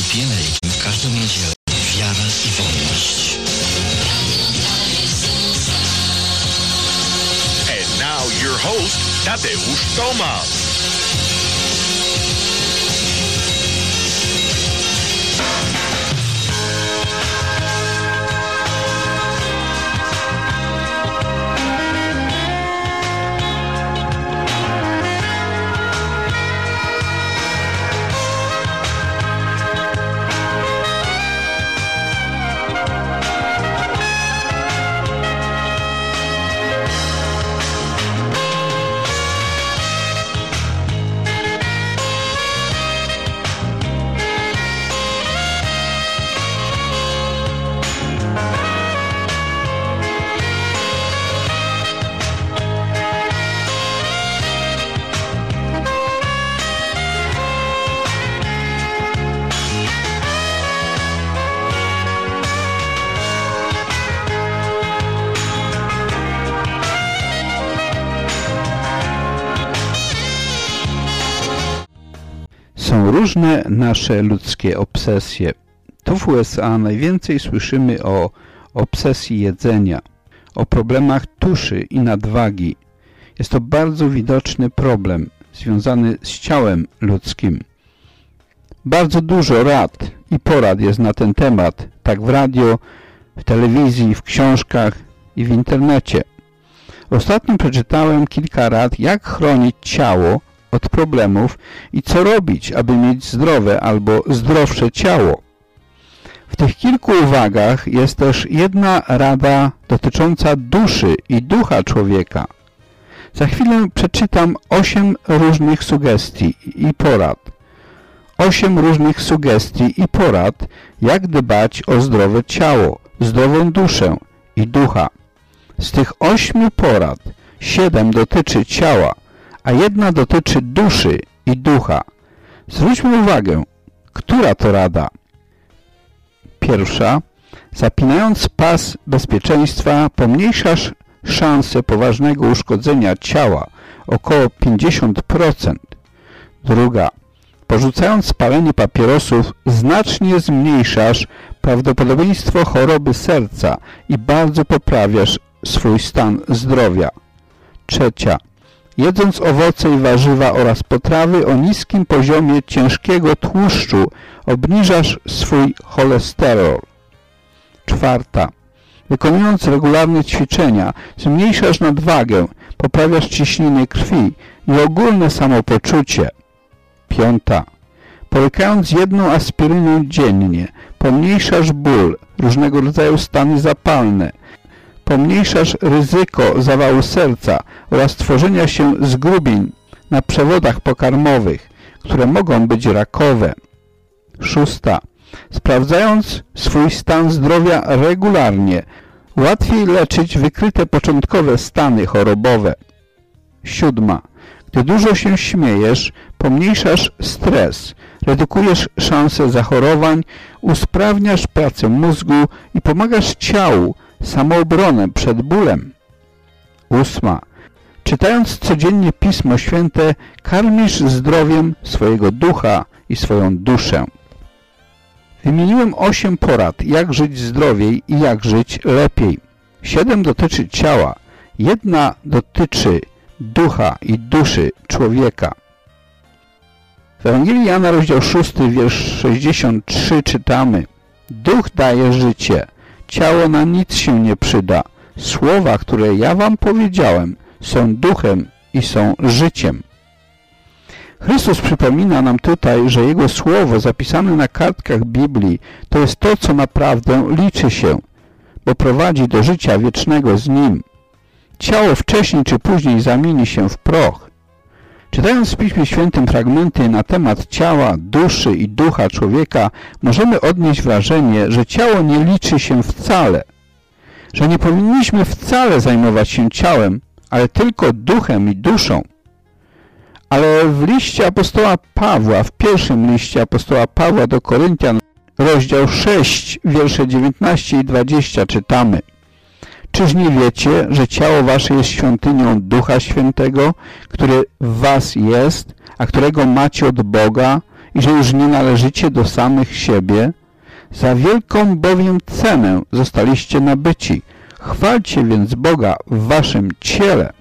Happy American w każdą niedzielę. Wiara i wolność. And now your host, Tadeusz Tomasz. Są różne nasze ludzkie obsesje. Tu w USA najwięcej słyszymy o obsesji jedzenia, o problemach tuszy i nadwagi. Jest to bardzo widoczny problem związany z ciałem ludzkim. Bardzo dużo rad i porad jest na ten temat, tak w radio, w telewizji, w książkach i w internecie. Ostatnio przeczytałem kilka rad, jak chronić ciało od problemów i co robić, aby mieć zdrowe albo zdrowsze ciało. W tych kilku uwagach jest też jedna rada dotycząca duszy i ducha człowieka. Za chwilę przeczytam 8 różnych sugestii i porad. 8 różnych sugestii i porad, jak dbać o zdrowe ciało, zdrową duszę i ducha. Z tych 8 porad 7 dotyczy ciała, a jedna dotyczy duszy i ducha. Zwróćmy uwagę, która to rada. Pierwsza. Zapinając pas bezpieczeństwa, pomniejszasz szansę poważnego uszkodzenia ciała około 50%. Druga. Porzucając palenie papierosów, znacznie zmniejszasz prawdopodobieństwo choroby serca i bardzo poprawiasz swój stan zdrowia. Trzecia. Jedząc owoce i warzywa oraz potrawy o niskim poziomie ciężkiego tłuszczu, obniżasz swój cholesterol. Czwarta. Wykonując regularne ćwiczenia, zmniejszasz nadwagę, poprawiasz ciśnienie krwi i ogólne samopoczucie. Piąta. Połykając 1 aspirynę dziennie, pomniejszasz ból, różnego rodzaju stany zapalne, pomniejszasz ryzyko zawału serca oraz tworzenia się zgrubień na przewodach pokarmowych, które mogą być rakowe. Szósta. Sprawdzając swój stan zdrowia regularnie, łatwiej leczyć wykryte początkowe stany chorobowe. Siódma. Gdy dużo się śmiejesz, pomniejszasz stres, redukujesz szanse zachorowań, usprawniasz pracę mózgu i pomagasz ciału samoobronę przed bólem. Ósma. Czytając codziennie Pismo Święte, karmisz zdrowiem swojego ducha i swoją duszę. Wymieniłem 8 porad, jak żyć zdrowiej i jak żyć lepiej. 7 dotyczy ciała, 1 dotyczy ducha i duszy człowieka. W Ewangelii Jana, rozdział 6, wiersz 63 czytamy: Duch daje życie, ciało na nic się nie przyda. Słowa, które ja wam powiedziałem, są duchem i są życiem. Chrystus przypomina nam tutaj, że Jego słowo zapisane na kartkach Biblii to jest to, co naprawdę liczy się, bo prowadzi do życia wiecznego z Nim. Ciało wcześniej czy później zamieni się w proch. Czytając w Piśmie Świętym fragmenty na temat ciała, duszy i ducha człowieka, możemy odnieść wrażenie, że ciało nie liczy się wcale, że nie powinniśmy wcale zajmować się ciałem, ale tylko duchem i duszą. Ale w liście apostoła Pawła, w pierwszym liście apostoła Pawła do Koryntian, rozdział 6, wiersze 19 i 20 czytamy: Czyż nie wiecie, że ciało wasze jest świątynią Ducha Świętego, który w was jest, a którego macie od Boga i że już nie należycie do samych siebie? Za wielką bowiem cenę zostaliście nabyci. Chwalcie więc Boga w waszym ciele.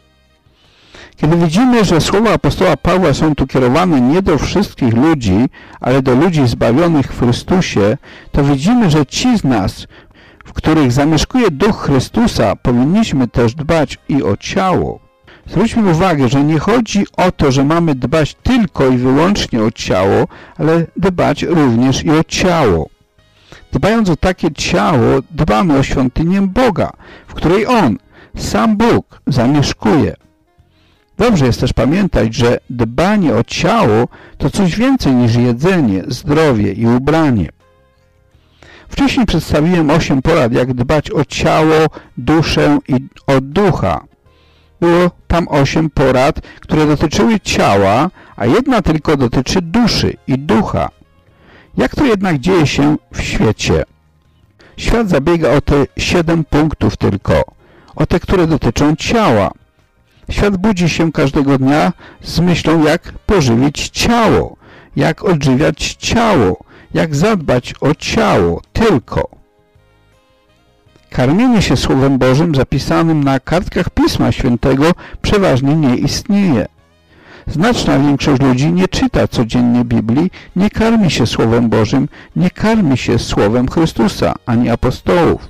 Kiedy widzimy, że słowa apostoła Pawła są tu kierowane nie do wszystkich ludzi, ale do ludzi zbawionych w Chrystusie, to widzimy, że ci z nas, w których zamieszkuje Duch Chrystusa, powinniśmy też dbać i o ciało. Zwróćmy uwagę, że nie chodzi o to, że mamy dbać tylko i wyłącznie o ciało, ale dbać również i o ciało. Dbając o takie ciało, dbamy o świątynię Boga, w której On, sam Bóg, zamieszkuje. Dobrze jest też pamiętać, że dbanie o ciało to coś więcej niż jedzenie, zdrowie i ubranie. Wcześniej przedstawiłem 8 porad, jak dbać o ciało, duszę i o ducha. Było tam 8 porad, które dotyczyły ciała, a jedna tylko dotyczy duszy i ducha. Jak to jednak dzieje się w świecie? Świat zabiega o te 7 punktów tylko, o te, które dotyczą ciała. Świat budzi się każdego dnia z myślą, jak pożywić ciało, jak odżywiać ciało, jak zadbać o ciało tylko. Karmienie się Słowem Bożym zapisanym na kartkach Pisma Świętego przeważnie nie istnieje. Znaczna większość ludzi nie czyta codziennie Biblii, nie karmi się Słowem Bożym, nie karmi się Słowem Chrystusa ani apostołów.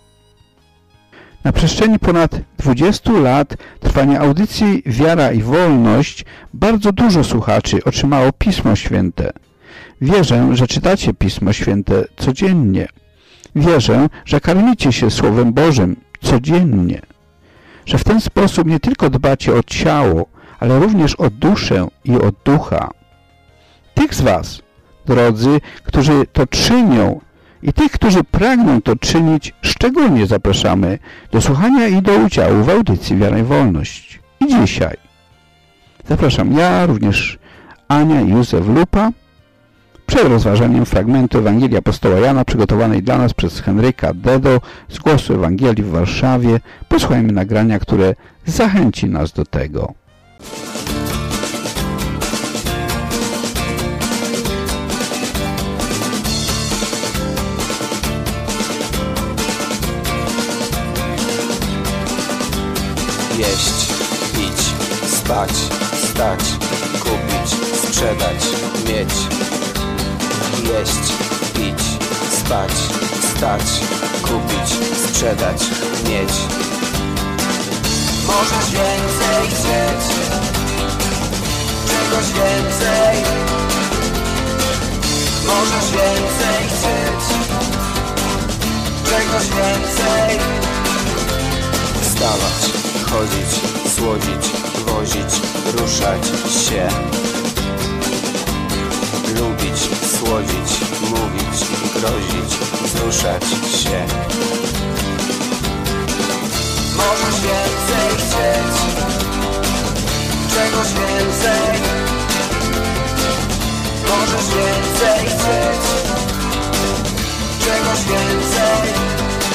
Na przestrzeni ponad 20 lat trwania audycji Wiara i Wolność bardzo dużo słuchaczy otrzymało Pismo Święte. Wierzę, że czytacie Pismo Święte codziennie. Wierzę, że karmicie się Słowem Bożym codziennie. Że w ten sposób nie tylko dbacie o ciało, ale również o duszę i o ducha. Tych z was, drodzy, którzy to czynią i tych, którzy pragną to czynić, szczególnie zapraszamy do słuchania i do udziału w audycji Wiara i Wolność. I dzisiaj zapraszam ja, również Ania i Józef Lupa, przed rozważaniem fragmentu Ewangelii apostoła Jana przygotowanej dla nas przez Henryka Dedo z Głosu Ewangelii w Warszawie. Posłuchajmy nagrania, które zachęci nas do tego. Jeść, pić, spać, stać, kupić, sprzedać, mieć. Jeść, pić, spać, stać, kupić, sprzedać, mieć. Możesz więcej chcieć, czegoś więcej. Możesz więcej chcieć, czegoś więcej. Wstawać, chodzić, słodzić, wozić, ruszać się. Lubić, słodzić, mówić, grozić, wzruszać się. Możesz więcej chcieć, czegoś więcej. Możesz więcej chcieć, czegoś więcej.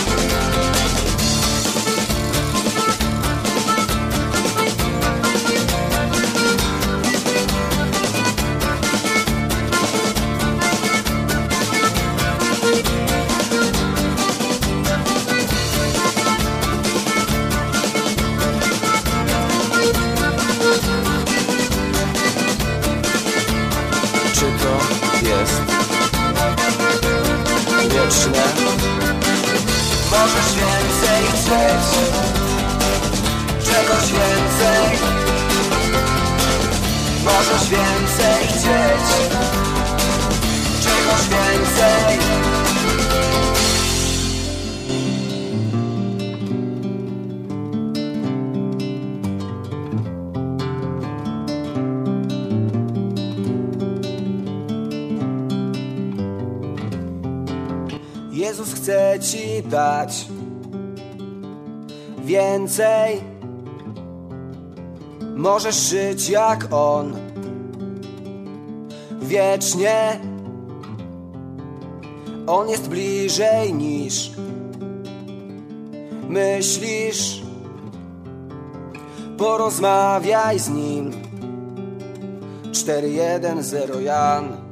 Wieczne. Możesz więcej chcieć, czegoś więcej. Możesz więcej chcieć, czegoś więcej. Jezus chce ci dać więcej. Możesz żyć jak On wiecznie. On jest bliżej niż myślisz. Porozmawiaj z Nim. 410 Jan.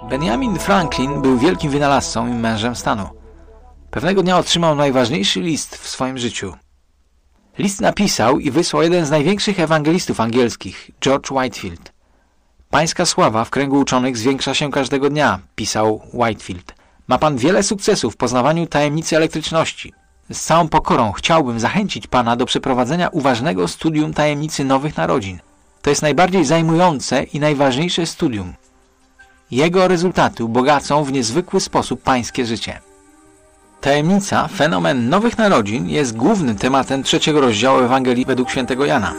Benjamin Franklin był wielkim wynalazcą i mężem stanu. Pewnego dnia otrzymał najważniejszy list w swoim życiu. List napisał i wysłał jeden z największych ewangelistów angielskich, George Whitefield. Pańska sława w kręgu uczonych zwiększa się każdego dnia, pisał Whitefield. Ma pan wiele sukcesów w poznawaniu tajemnicy elektryczności. Z całą pokorą chciałbym zachęcić pana do przeprowadzenia uważnego studium tajemnicy nowych narodzin. To jest najbardziej zajmujące i najważniejsze studium. Jego rezultaty ubogacą w niezwykły sposób pańskie życie. Tajemnica, fenomen nowych narodzin jest głównym tematem 3 rozdziału Ewangelii według świętego Jana.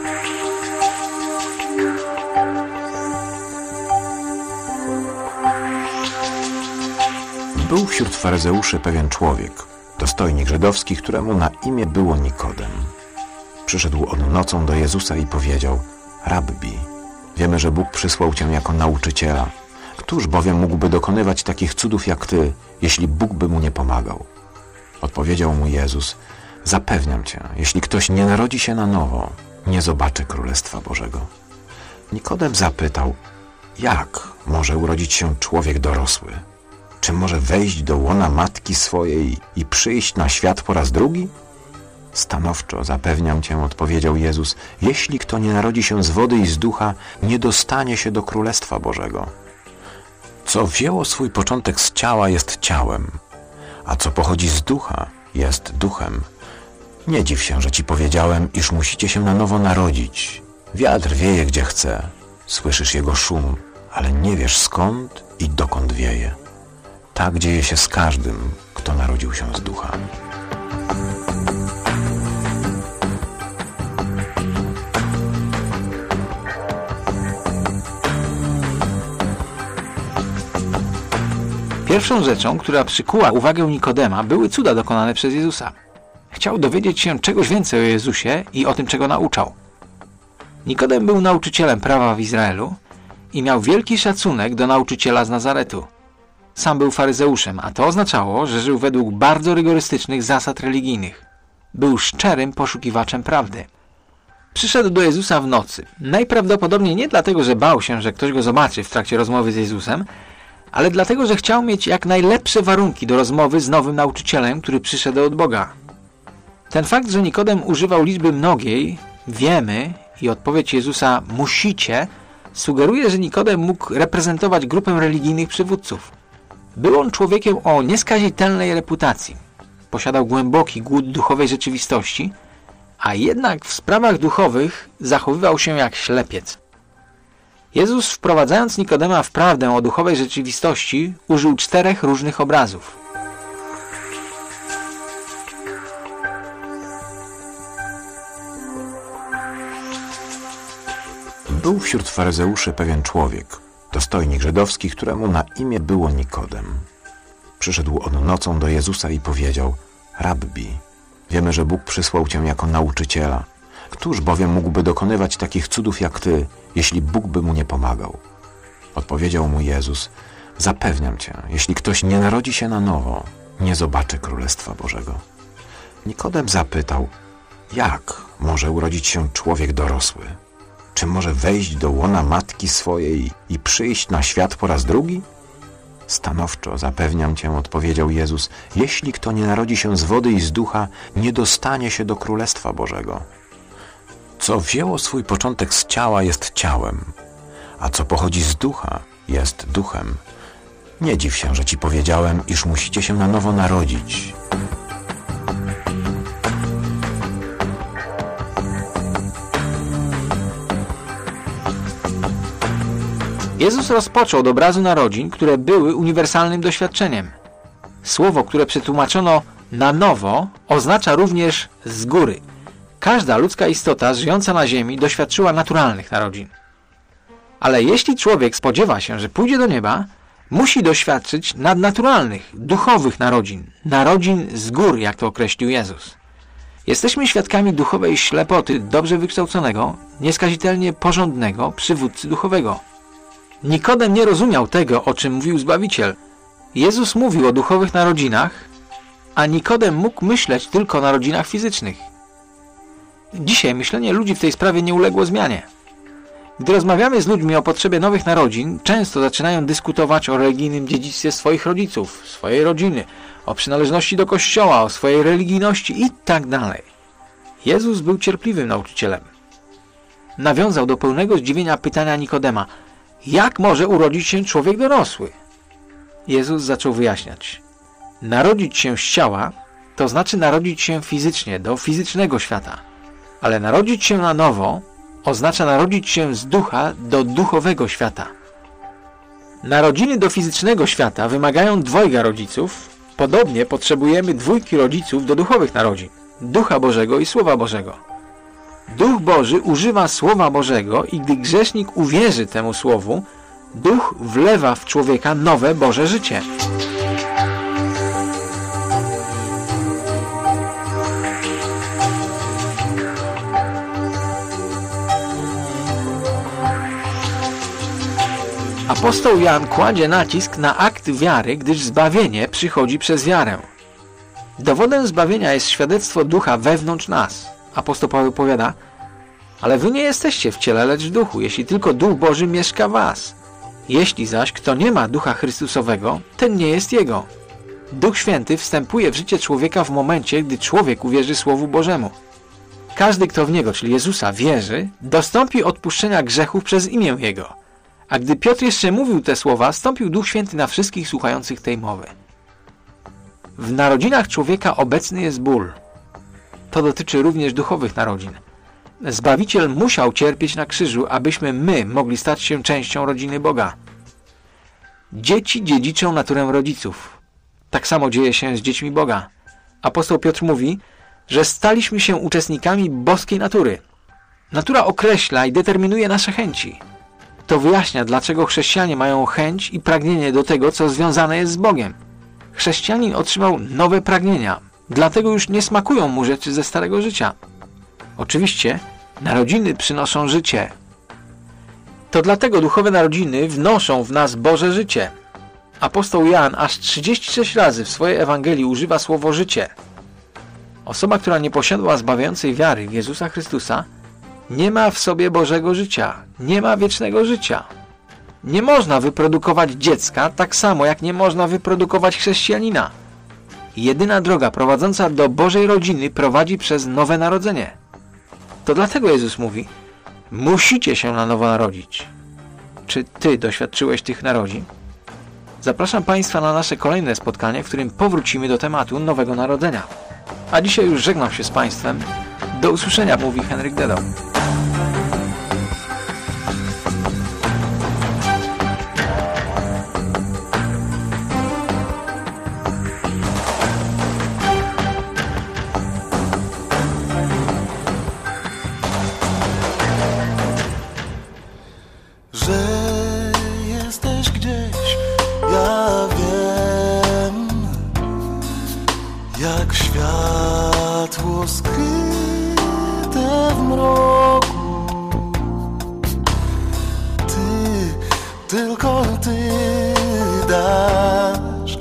Był wśród faryzeuszy pewien człowiek, dostojnik żydowski, któremu na imię było Nikodem. Przyszedł on nocą do Jezusa i powiedział: Rabbi, wiemy, że Bóg przysłał Cię jako nauczyciela. Któż bowiem mógłby dokonywać takich cudów jak Ty, jeśli Bóg by mu nie pomagał? Odpowiedział mu Jezus: Zapewniam Cię, jeśli ktoś nie narodzi się na nowo, nie zobaczy Królestwa Bożego. Nikodem zapytał: Jak może urodzić się człowiek dorosły? Czy może wejść do łona matki swojej i przyjść na świat po raz drugi? Stanowczo zapewniam Cię, odpowiedział Jezus, jeśli kto nie narodzi się z wody i z ducha, nie dostanie się do Królestwa Bożego. Co wzięło swój początek z ciała, jest ciałem, a co pochodzi z ducha, jest duchem. Nie dziw się, że Ci powiedziałem, iż musicie się na nowo narodzić. Wiatr wieje gdzie chce, słyszysz jego szum, ale nie wiesz skąd i dokąd wieje. Tak dzieje się z każdym, kto narodził się z ducha. Pierwszą rzeczą, która przykuła uwagę Nikodema, były cuda dokonane przez Jezusa. Chciał dowiedzieć się czegoś więcej o Jezusie i o tym, czego nauczał. Nikodem był nauczycielem prawa w Izraelu i miał wielki szacunek do nauczyciela z Nazaretu. Sam był faryzeuszem, a to oznaczało, że żył według bardzo rygorystycznych zasad religijnych. Był szczerym poszukiwaczem prawdy. Przyszedł do Jezusa w nocy. Najprawdopodobniej nie dlatego, że bał się, że ktoś go zobaczy w trakcie rozmowy z Jezusem, ale dlatego, że chciał mieć jak najlepsze warunki do rozmowy z nowym nauczycielem, który przyszedł od Boga. Ten fakt, że Nikodem używał liczby mnogiej, wiemy, i odpowiedź Jezusa musicie, sugeruje, że Nikodem mógł reprezentować grupę religijnych przywódców. Był on człowiekiem o nieskazitelnej reputacji. Posiadał głęboki głód duchowej rzeczywistości, a jednak w sprawach duchowych zachowywał się jak ślepiec. Jezus, wprowadzając Nikodema w prawdę o duchowej rzeczywistości, użył 4 różnych obrazów. Był wśród faryzeuszy pewien człowiek, dostojnik żydowski, któremu na imię było Nikodem. Przyszedł on nocą do Jezusa i powiedział: Rabbi, wiemy, że Bóg przysłał Cię jako nauczyciela. Któż bowiem mógłby dokonywać takich cudów jak Ty, jeśli Bóg by mu nie pomagał? Odpowiedział mu Jezus: Zapewniam Cię, jeśli ktoś nie narodzi się na nowo, nie zobaczy Królestwa Bożego. Nikodem zapytał: Jak może urodzić się człowiek dorosły? Czy może wejść do łona matki swojej i przyjść na świat po raz drugi? Stanowczo zapewniam Cię, odpowiedział Jezus, jeśli kto nie narodzi się z wody i z ducha, nie dostanie się do Królestwa Bożego. Co wzięło swój początek z ciała, jest ciałem, a co pochodzi z ducha, jest duchem. Nie dziw się, że Ci powiedziałem, iż musicie się na nowo narodzić. Jezus rozpoczął od obrazu narodzin, które były uniwersalnym doświadczeniem. Słowo, które przetłumaczono na nowo, oznacza również z góry. Każda ludzka istota żyjąca na ziemi doświadczyła naturalnych narodzin. Ale jeśli człowiek spodziewa się, że pójdzie do nieba, musi doświadczyć nadnaturalnych, duchowych narodzin. Narodzin z gór, jak to określił Jezus. Jesteśmy świadkami duchowej ślepoty dobrze wykształconego, nieskazitelnie porządnego przywódcy duchowego. Nikodem nie rozumiał tego, o czym mówił Zbawiciel. Jezus mówił o duchowych narodzinach, a Nikodem mógł myśleć tylko o narodzinach fizycznych. Dzisiaj myślenie ludzi w tej sprawie nie uległo zmianie. Gdy rozmawiamy z ludźmi o potrzebie nowych narodzin, często zaczynają dyskutować o religijnym dziedzictwie swoich rodziców, swojej rodziny, o przynależności do kościoła, o swojej religijności itd. Jezus był cierpliwym nauczycielem. Nawiązał do pełnego zdziwienia pytania Nikodema: jak może urodzić się człowiek dorosły? Jezus zaczął wyjaśniać. Narodzić się z ciała to znaczy narodzić się fizycznie, do fizycznego świata. Ale narodzić się na nowo oznacza narodzić się z ducha do duchowego świata. Narodziny do fizycznego świata wymagają dwojga rodziców. Podobnie potrzebujemy dwójki rodziców do duchowych narodzin. Ducha Bożego i Słowa Bożego. Duch Boży używa Słowa Bożego i gdy grzesznik uwierzy temu Słowu, Duch wlewa w człowieka nowe Boże życie. Apostoł Jan kładzie nacisk na akt wiary, gdyż zbawienie przychodzi przez wiarę. Dowodem zbawienia jest świadectwo Ducha wewnątrz nas. Apostoł Paweł powiada: ale wy nie jesteście w ciele, lecz w duchu, jeśli tylko Duch Boży mieszka w was. Jeśli zaś kto nie ma Ducha Chrystusowego, ten nie jest Jego. Duch Święty wstępuje w życie człowieka w momencie, gdy człowiek uwierzy Słowu Bożemu. Każdy, kto w Niego, czyli Jezusa, wierzy, dostąpi odpuszczenia grzechów przez imię Jego. A gdy Piotr jeszcze mówił te słowa, stąpił Duch Święty na wszystkich słuchających tej mowy. W narodzinach człowieka obecny jest ból. To dotyczy również duchowych narodzin. Zbawiciel musiał cierpieć na krzyżu, abyśmy my mogli stać się częścią rodziny Boga. Dzieci dziedziczą naturę rodziców. Tak samo dzieje się z dziećmi Boga. Apostoł Piotr mówi, że staliśmy się uczestnikami boskiej natury. Natura określa i determinuje nasze chęci. To wyjaśnia, dlaczego chrześcijanie mają chęć i pragnienie do tego, co związane jest z Bogiem. Chrześcijanin otrzymał nowe pragnienia, dlatego już nie smakują mu rzeczy ze starego życia. Oczywiście narodziny przynoszą życie. To dlatego duchowe narodziny wnoszą w nas Boże życie. Apostoł Jan aż 36 razy w swojej Ewangelii używa słowo życie. Osoba, która nie posiadła zbawiającej wiary w Jezusa Chrystusa, nie ma w sobie Bożego życia, nie ma wiecznego życia. Nie można wyprodukować dziecka, tak samo jak nie można wyprodukować chrześcijanina. Jedyna droga prowadząca do Bożej rodziny prowadzi przez nowe narodzenie. To dlatego Jezus mówi: musicie się na nowo narodzić. Czy ty doświadczyłeś tych narodzin? Zapraszam Państwa na nasze kolejne spotkanie, w którym powrócimy do tematu Nowego Narodzenia. A dzisiaj już żegnam się z Państwem. Do usłyszenia, mówi Henryk Dedo. Że jesteś gdzieś, ja wiem, jak światło skryte w mroku. Ty, tylko Ty dasz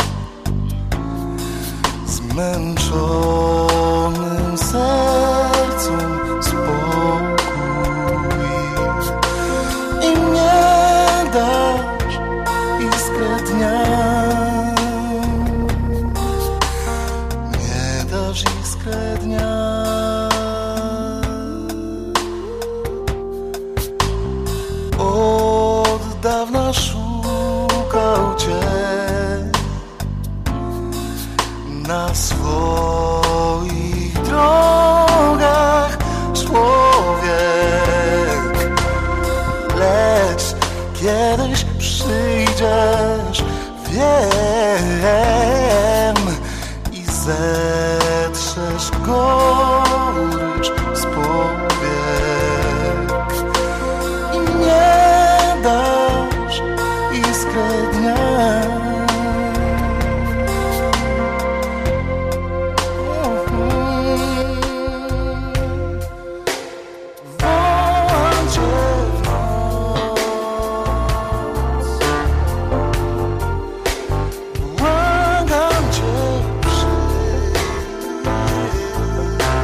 zmęczonym sercom spokój. Dasz iskrę dnia, nie dasz iskrę dnia. Od dawna szukał Cię na swoich drogach człowiek, lecz kiedyś przyjdziesz, wiem, i zetrzesz gorycz z powiek i nie dasz iskrę dnia. Wołam Cię w noc, błagam Cię, przyjdź.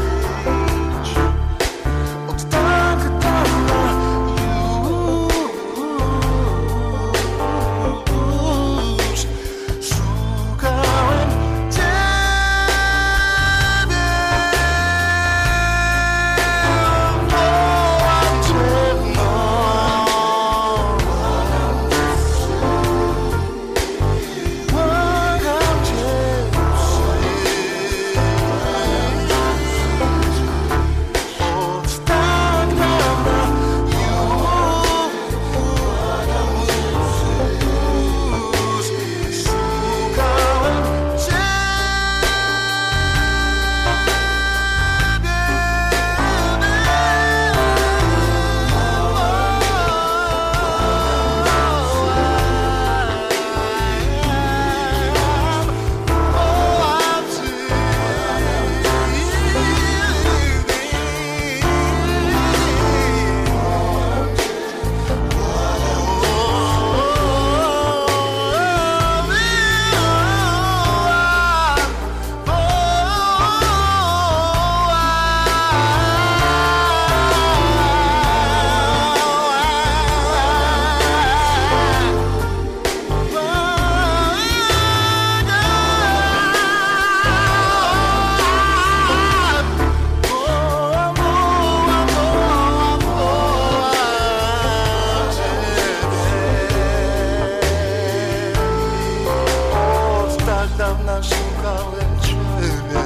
szukałem Ciebie.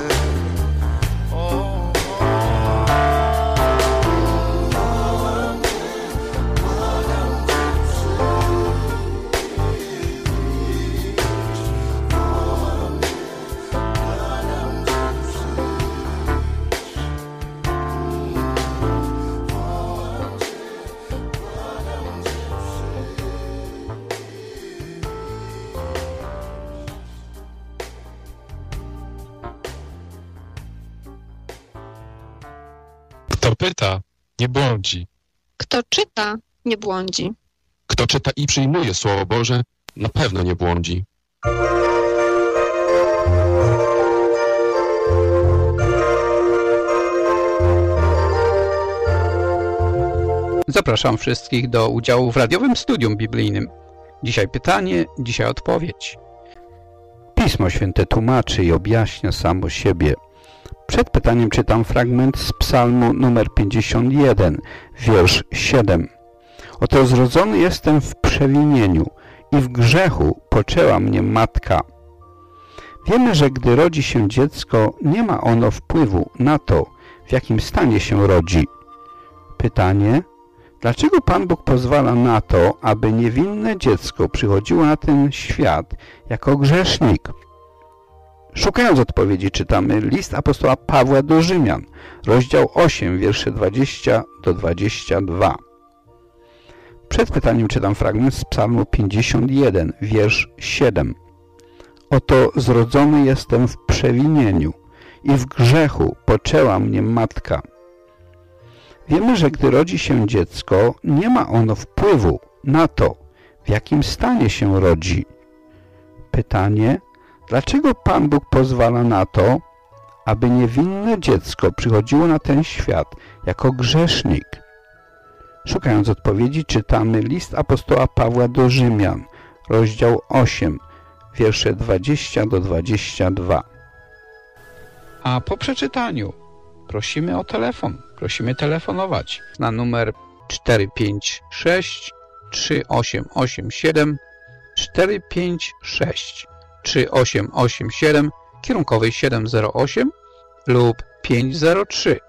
Kto pyta, nie błądzi. Kto czyta, nie błądzi. Kto czyta i przyjmuje Słowo Boże, na pewno nie błądzi. Zapraszam wszystkich do udziału w radiowym studium biblijnym. Dzisiaj pytanie, dzisiaj odpowiedź. Pismo Święte tłumaczy i objaśnia samo siebie. Przed pytaniem czytam fragment z psalmu numer 51, wiersz 7. Oto zrodzony jestem w przewinieniu i w grzechu poczęła mnie matka. Wiemy, że gdy rodzi się dziecko, nie ma ono wpływu na to, w jakim stanie się rodzi. Pytanie, dlaczego Pan Bóg pozwala na to, aby niewinne dziecko przychodziło na ten świat jako grzesznik? Szukając odpowiedzi czytamy list apostoła Pawła do Rzymian, rozdział 8, wiersze 20 do 22. Przed pytaniem czytam fragment z psalmu 51, wiersz 7. Oto zrodzony jestem w przewinieniu i w grzechu poczęła mnie matka. Wiemy, że gdy rodzi się dziecko, nie ma ono wpływu na to, w jakim stanie się rodzi. Pytanie, dlaczego Pan Bóg pozwala na to, aby niewinne dziecko przychodziło na ten świat jako grzesznik? Szukając odpowiedzi czytamy list apostoła Pawła do Rzymian, rozdział 8, wiersze 20 do 22. A po przeczytaniu prosimy o telefon. Prosimy telefonować na numer 456 3887 456 3887 kierunkowej 708 lub 503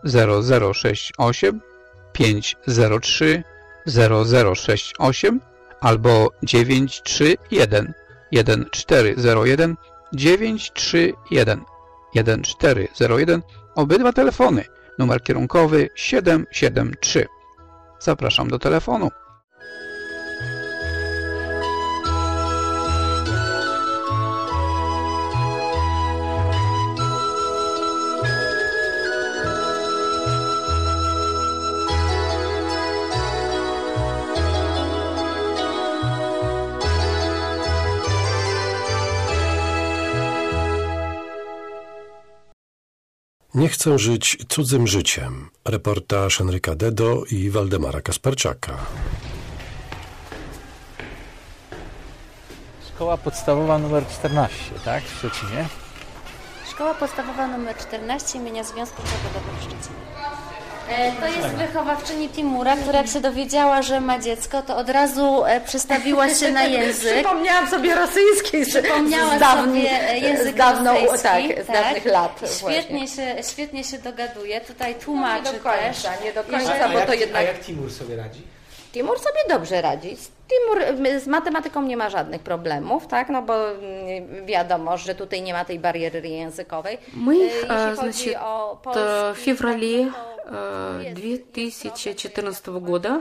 0068 503 0068 albo 931 1401 931 1401. Obydwa telefony. Numer kierunkowy 773. Zapraszam do telefonu. Nie chcę żyć cudzym życiem. Reportaż Henryka Dedo i Waldemara Kasperczaka. Szkoła podstawowa nr 14, tak? W Szczecinie. Szkoła podstawowa nr 14 imienia Związku Zawodowego w Szczecinie. To jest wychowawczyni Timura, która jak się dowiedziała, że ma dziecko, to od razu przestawiła się na język. Przypomniałam sobie rosyjski. Przypomniała sobie język rosyjski. Z dawnych lat. Świetnie się dogaduje. Tutaj tłumaczy nie do końca, bo to jednak... A jak Timur sobie radzi? Timur sobie dobrze radzi. Timur z matematyką nie ma żadnych problemów, tak? No bo wiadomo, że tutaj nie ma tej bariery językowej. My, значит, в феврале 2014 года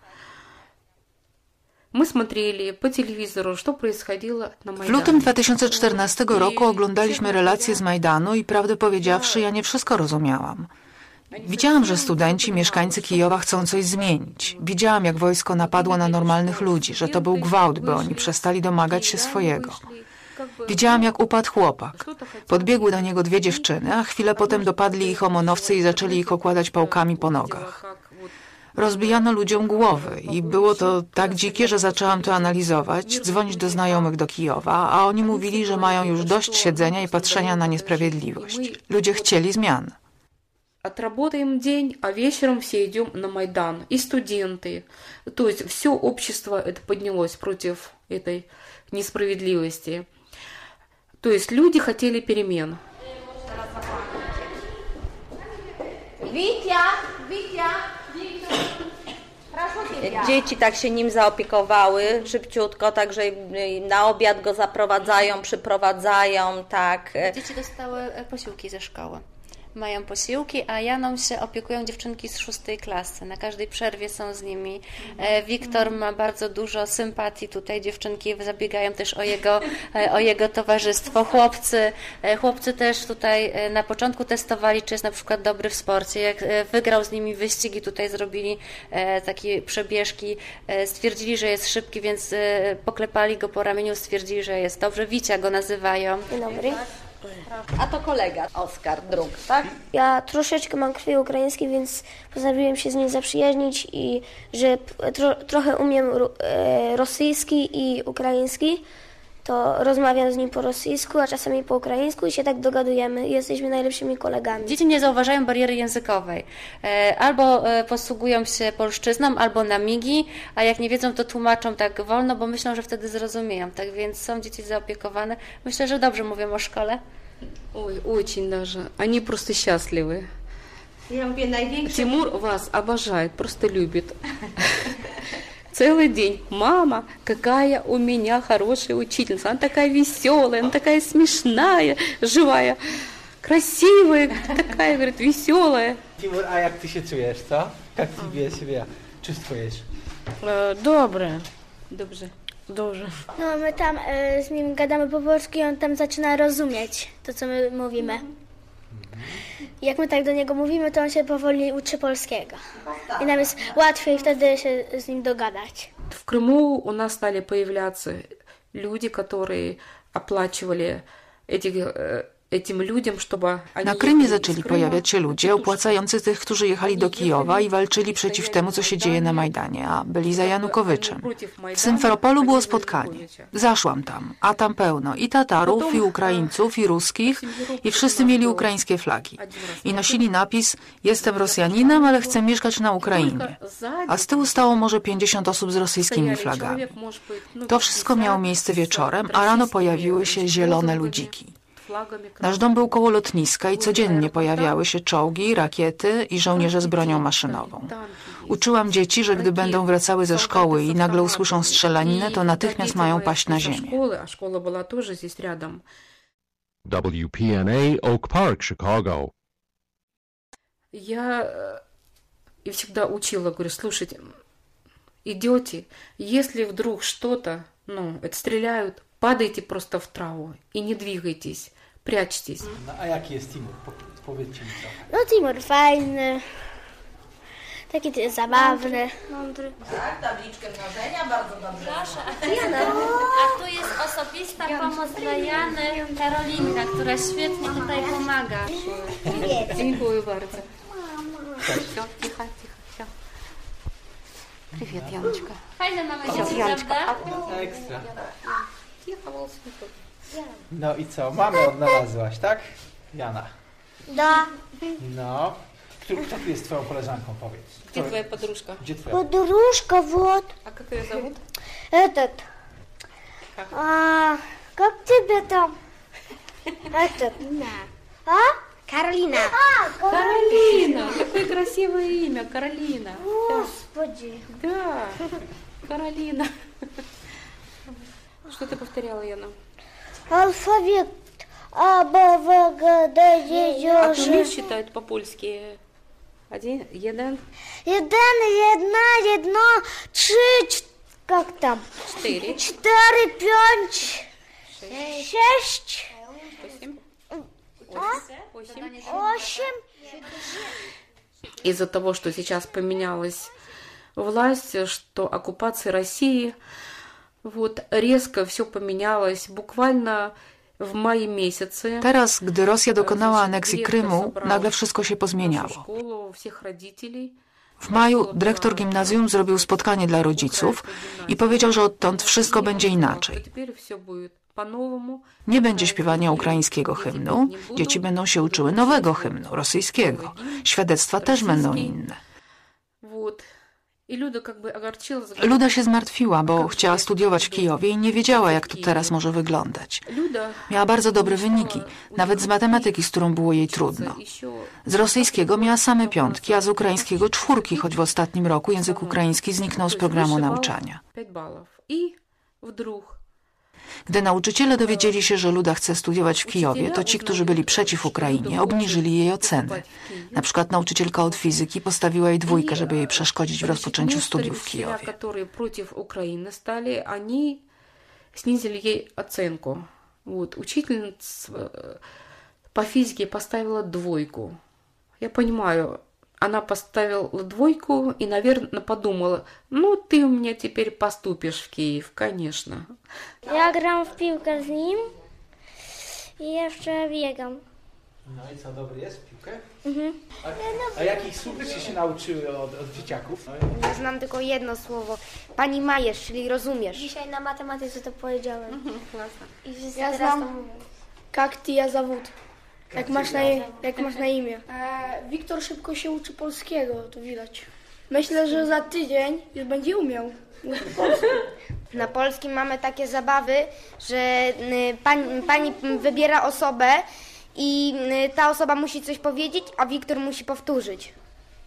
мы смотрели по телевизору, что происходило на Майдане. W lutym 2014 roku oglądaliśmy relacje z Majdanu i prawdę powiedziawszy, ja nie wszystko rozumiałam. Widziałam, że studenci, mieszkańcy Kijowa chcą coś zmienić. Widziałam, jak wojsko napadło na normalnych ludzi, że to był gwałt, by oni przestali domagać się swojego. Widziałam, jak upadł chłopak. Podbiegły do niego dwie dziewczyny, a chwilę potem dopadli ich omonowcy i zaczęli ich okładać pałkami po nogach. Rozbijano ludziom głowy i było to tak dzikie, że zaczęłam to analizować, dzwonić do znajomych do Kijowa, a oni mówili, że mają już dość siedzenia i patrzenia na niesprawiedliwość. Ludzie chcieli zmian. Отработаем день, а вечером все идем на Майдан. И студенты. То есть все общество это поднялось против этой несправедливости. То есть люди хотели перемен. Dzieci tak się nim zaopiekowały szybciutko, także na obiad go zaprowadzają, przyprowadzają, tak. Dzieci dostały posiłki ze szkoły. Mają posiłki, a Janą się opiekują dziewczynki z 6. klasy. Na każdej przerwie są z nimi. Wiktor ma bardzo dużo sympatii tutaj. Dziewczynki zabiegają też o jego towarzystwo. Chłopcy też tutaj na początku testowali, czy jest na przykład dobry w sporcie. Jak wygrał z nimi wyścigi, tutaj zrobili takie przebieżki. Stwierdzili, że jest szybki, więc poklepali go po ramieniu, stwierdzili, że jest dobrze. Wicia go nazywają. Dzień dobry. A to kolega, Oskar, druk, tak? Ja troszeczkę mam krwi ukraińskiej, więc postanowiłem się z nim zaprzyjaźnić i że trochę umiem rosyjski i ukraiński, to rozmawiam z nim po rosyjsku, a czasami po ukraińsku i się tak dogadujemy. Jesteśmy najlepszymi kolegami. Dzieci nie zauważają bariery językowej. Albo posługują się polszczyzną, albo na migi, a jak nie wiedzą, to tłumaczą tak wolno, bo myślą, że wtedy zrozumieją. Tak więc są dzieci zaopiekowane. Myślę, że dobrze mówią o szkole. Ой, очень даже. Они просто счастливы. Ja mówię największe. Тимур вас обожает, просто любит. Целый день. Мама, какая у меня хорошая учительница. Она такая веселая, она такая смешная, живая, красивая, такая, говорит, веселая. Timur, a jak ty się czujesz, co? Jak ty siebie czujesz? Dobre. Dobrze. Dobrze. No my tam z nim gadamy po polsku i on tam zaczyna rozumieć to, co my mówimy. Jak my tak do niego mówimy, to on się powoli uczy polskiego. I nam jest łatwiej wtedy się z nim dogadać. В Крыму у нас стали появляться люди, которые оплачивали этим людям, чтобы... Na Krymie zaczęli pojawiać się ludzie opłacający tych, którzy jechali do Kijowa i walczyli przeciw temu, co się dzieje na Majdanie, a byli za Janukowiczem. W Symferopolu było spotkanie. Zaszłam tam, a tam pełno i Tatarów, i Ukraińców, i Ruskich, i wszyscy mieli ukraińskie flagi. I nosili napis: jestem Rosjaninem, ale chcę mieszkać na Ukrainie. A z tyłu stało może 50 osób z rosyjskimi flagami. To wszystko miało miejsce wieczorem, a rano pojawiły się zielone ludziki. Nasz dom był koło lotniska i codziennie pojawiały się czołgi, rakiety i żołnierze z bronią maszynową. Uczyłam dzieci, że gdy będą wracały ze szkoły i nagle usłyszą strzelaninę, to natychmiast mają paść na ziemię. WPNA Oak Park, Chicago. Я всегда учила, говорю, слушайте, идете, если вдруг что-то, отстреляют, падайте просто в траву и не двигайтесь, прячьтесь. No a jaki jest Timur? Powiedzcie mi trochę. No Timur fajny, taki zabawny. Mądry. Tak, tabliczkę mnożenia, bardzo dobrze. Proszę, a tu jest osobista pomoc dla Jany, Karolinka, która świetnie tutaj pomaga. Dziękuję bardzo. Cicho, cicho. Привет, Яночка. Fajne mamy dzieci, prawda? Ekstra. No i co? Mamę odnalazłaś, tak? Jana. Da. No. Kto tu jest twoją koleżanką, powiedz? Где твоя подружка? Gdzie twoja? Подружка, вот. А как ее зовут? Этот. Как тебя там? Этот. А? Каролина. Каролина! Какое красивое имя, Каролина. Господи. Да, Каролина. Что ты повторяла, Яна? Алфавит. А, Б, В, Г, Д, Е, Ё, А ты Ж. умеешь считать по-польски? Один. Едно, как там? 4. 4, 5, 6, 8. Из-за того, что сейчас поменялась власть, что оккупация России, резко все поменялось. Буквально w maju miesiącu. Teraz, gdy Rosja dokonała aneksji Krymu, nagle wszystko się pozmieniało. W maju dyrektor gimnazjum zrobił spotkanie dla rodziców i powiedział, że odtąd wszystko będzie inaczej. Nie będzie śpiewania ukraińskiego hymnu, dzieci będą się uczyły nowego hymnu, rosyjskiego. Świadectwa też będą inne. Luda się zmartwiła, bo chciała studiować w Kijowie i nie wiedziała, jak to teraz może wyglądać. Miała bardzo dobre wyniki, nawet z matematyki, z którą było jej trudno. Z rosyjskiego miała same 5, a z ukraińskiego 4, choć w ostatnim roku język ukraiński zniknął z programu nauczania. Gdy nauczyciele dowiedzieli się, że Luda chce studiować w Kijowie, to ci, którzy byli przeciw Ukrainie, obniżyli jej oceny. Na przykład nauczycielka od fizyki postawiła jej 2, żeby jej przeszkodzić w rozpoczęciu studiów w Kijowie. Którzy przeciw Ukrainie stali, oni snizili jej ocenkę. Учительница по физике поставила 2. Я понимаю, она поставила 2 и, наверное, подумала, ну, ты у меня теперь поступишь в Киев, конечно. Ja gram w piłkę z nim i jeszcze biegam. No i co, dobry jest w piłkę? Mhm. A jakich słów się nauczyły od dzieciaków? Ja znam tylko jedno słowo. Pani majesz, czyli rozumiesz. Dzisiaj na matematyce to powiedziałem. I wszyscy Ja teraz to znam mówią. jak ty ja zawód. Jak masz na imię. Wiktor szybko się uczy polskiego, to widać. Myślę, że za tydzień już będzie umiał. Na polskim mamy takie zabawy, że pani wybiera osobę i ta osoba musi coś powiedzieć, a Wiktor musi powtórzyć.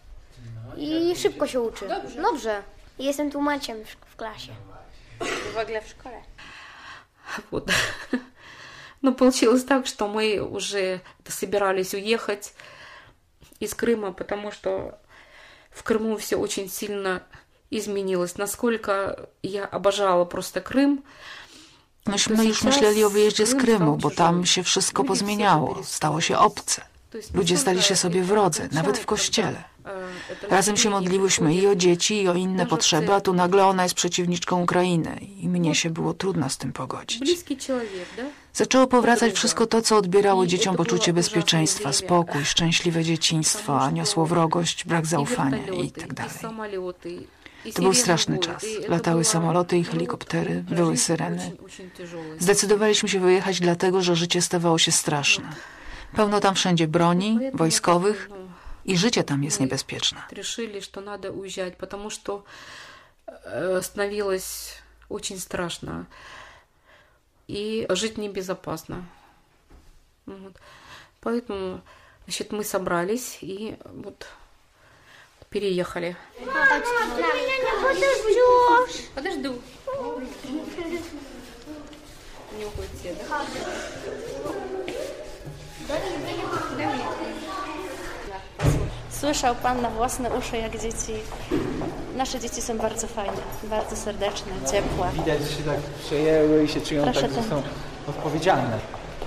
I szybko się uczy. Dobrze. Jestem tłumaczem w klasie. W ogóle w szkole. Вот. Но получилось так, что мы уже собирались уехать из Крыма, потому что в Крыму все очень сильно изменилось. Насколько я обожала просто Крым. Myśmy już myśleli o wyjeździe z Krymu, bo tam się wszystko pozmieniało, stało się obce. Ludzie stali się sobie wrodzy, nawet w kościele. Razem się modliłyśmy i o dzieci, i o inne potrzeby, a tu nagle ona jest przeciwniczką Ukrainy i mnie się było trudno z tym pogodzić. Zaczęło powracać wszystko to, co odbierało dzieciom poczucie bezpieczeństwa, spokój, szczęśliwe dzieciństwo, a niosło wrogość, brak zaufania i tak dalej. To był straszny czas. Latały samoloty i helikoptery, były syreny. Zdecydowaliśmy się wyjechać dlatego, że życie stawało się straszne. Pełno tam wszędzie broni, wojskowych i życie tam jest niebezpieczne. Решили, что надо уезжать, потому что становилось очень страшно и жить небезопасно. Вот. Поэтому, значит, мы собрались и вот переехали. Подожду. Нюхайте, да? Słyszał Pan na własne uszy, jak nasze dzieci są bardzo fajne, bardzo serdeczne, ciepłe. Widać, że się tak przejęły i się czują tak, że są odpowiedzialne.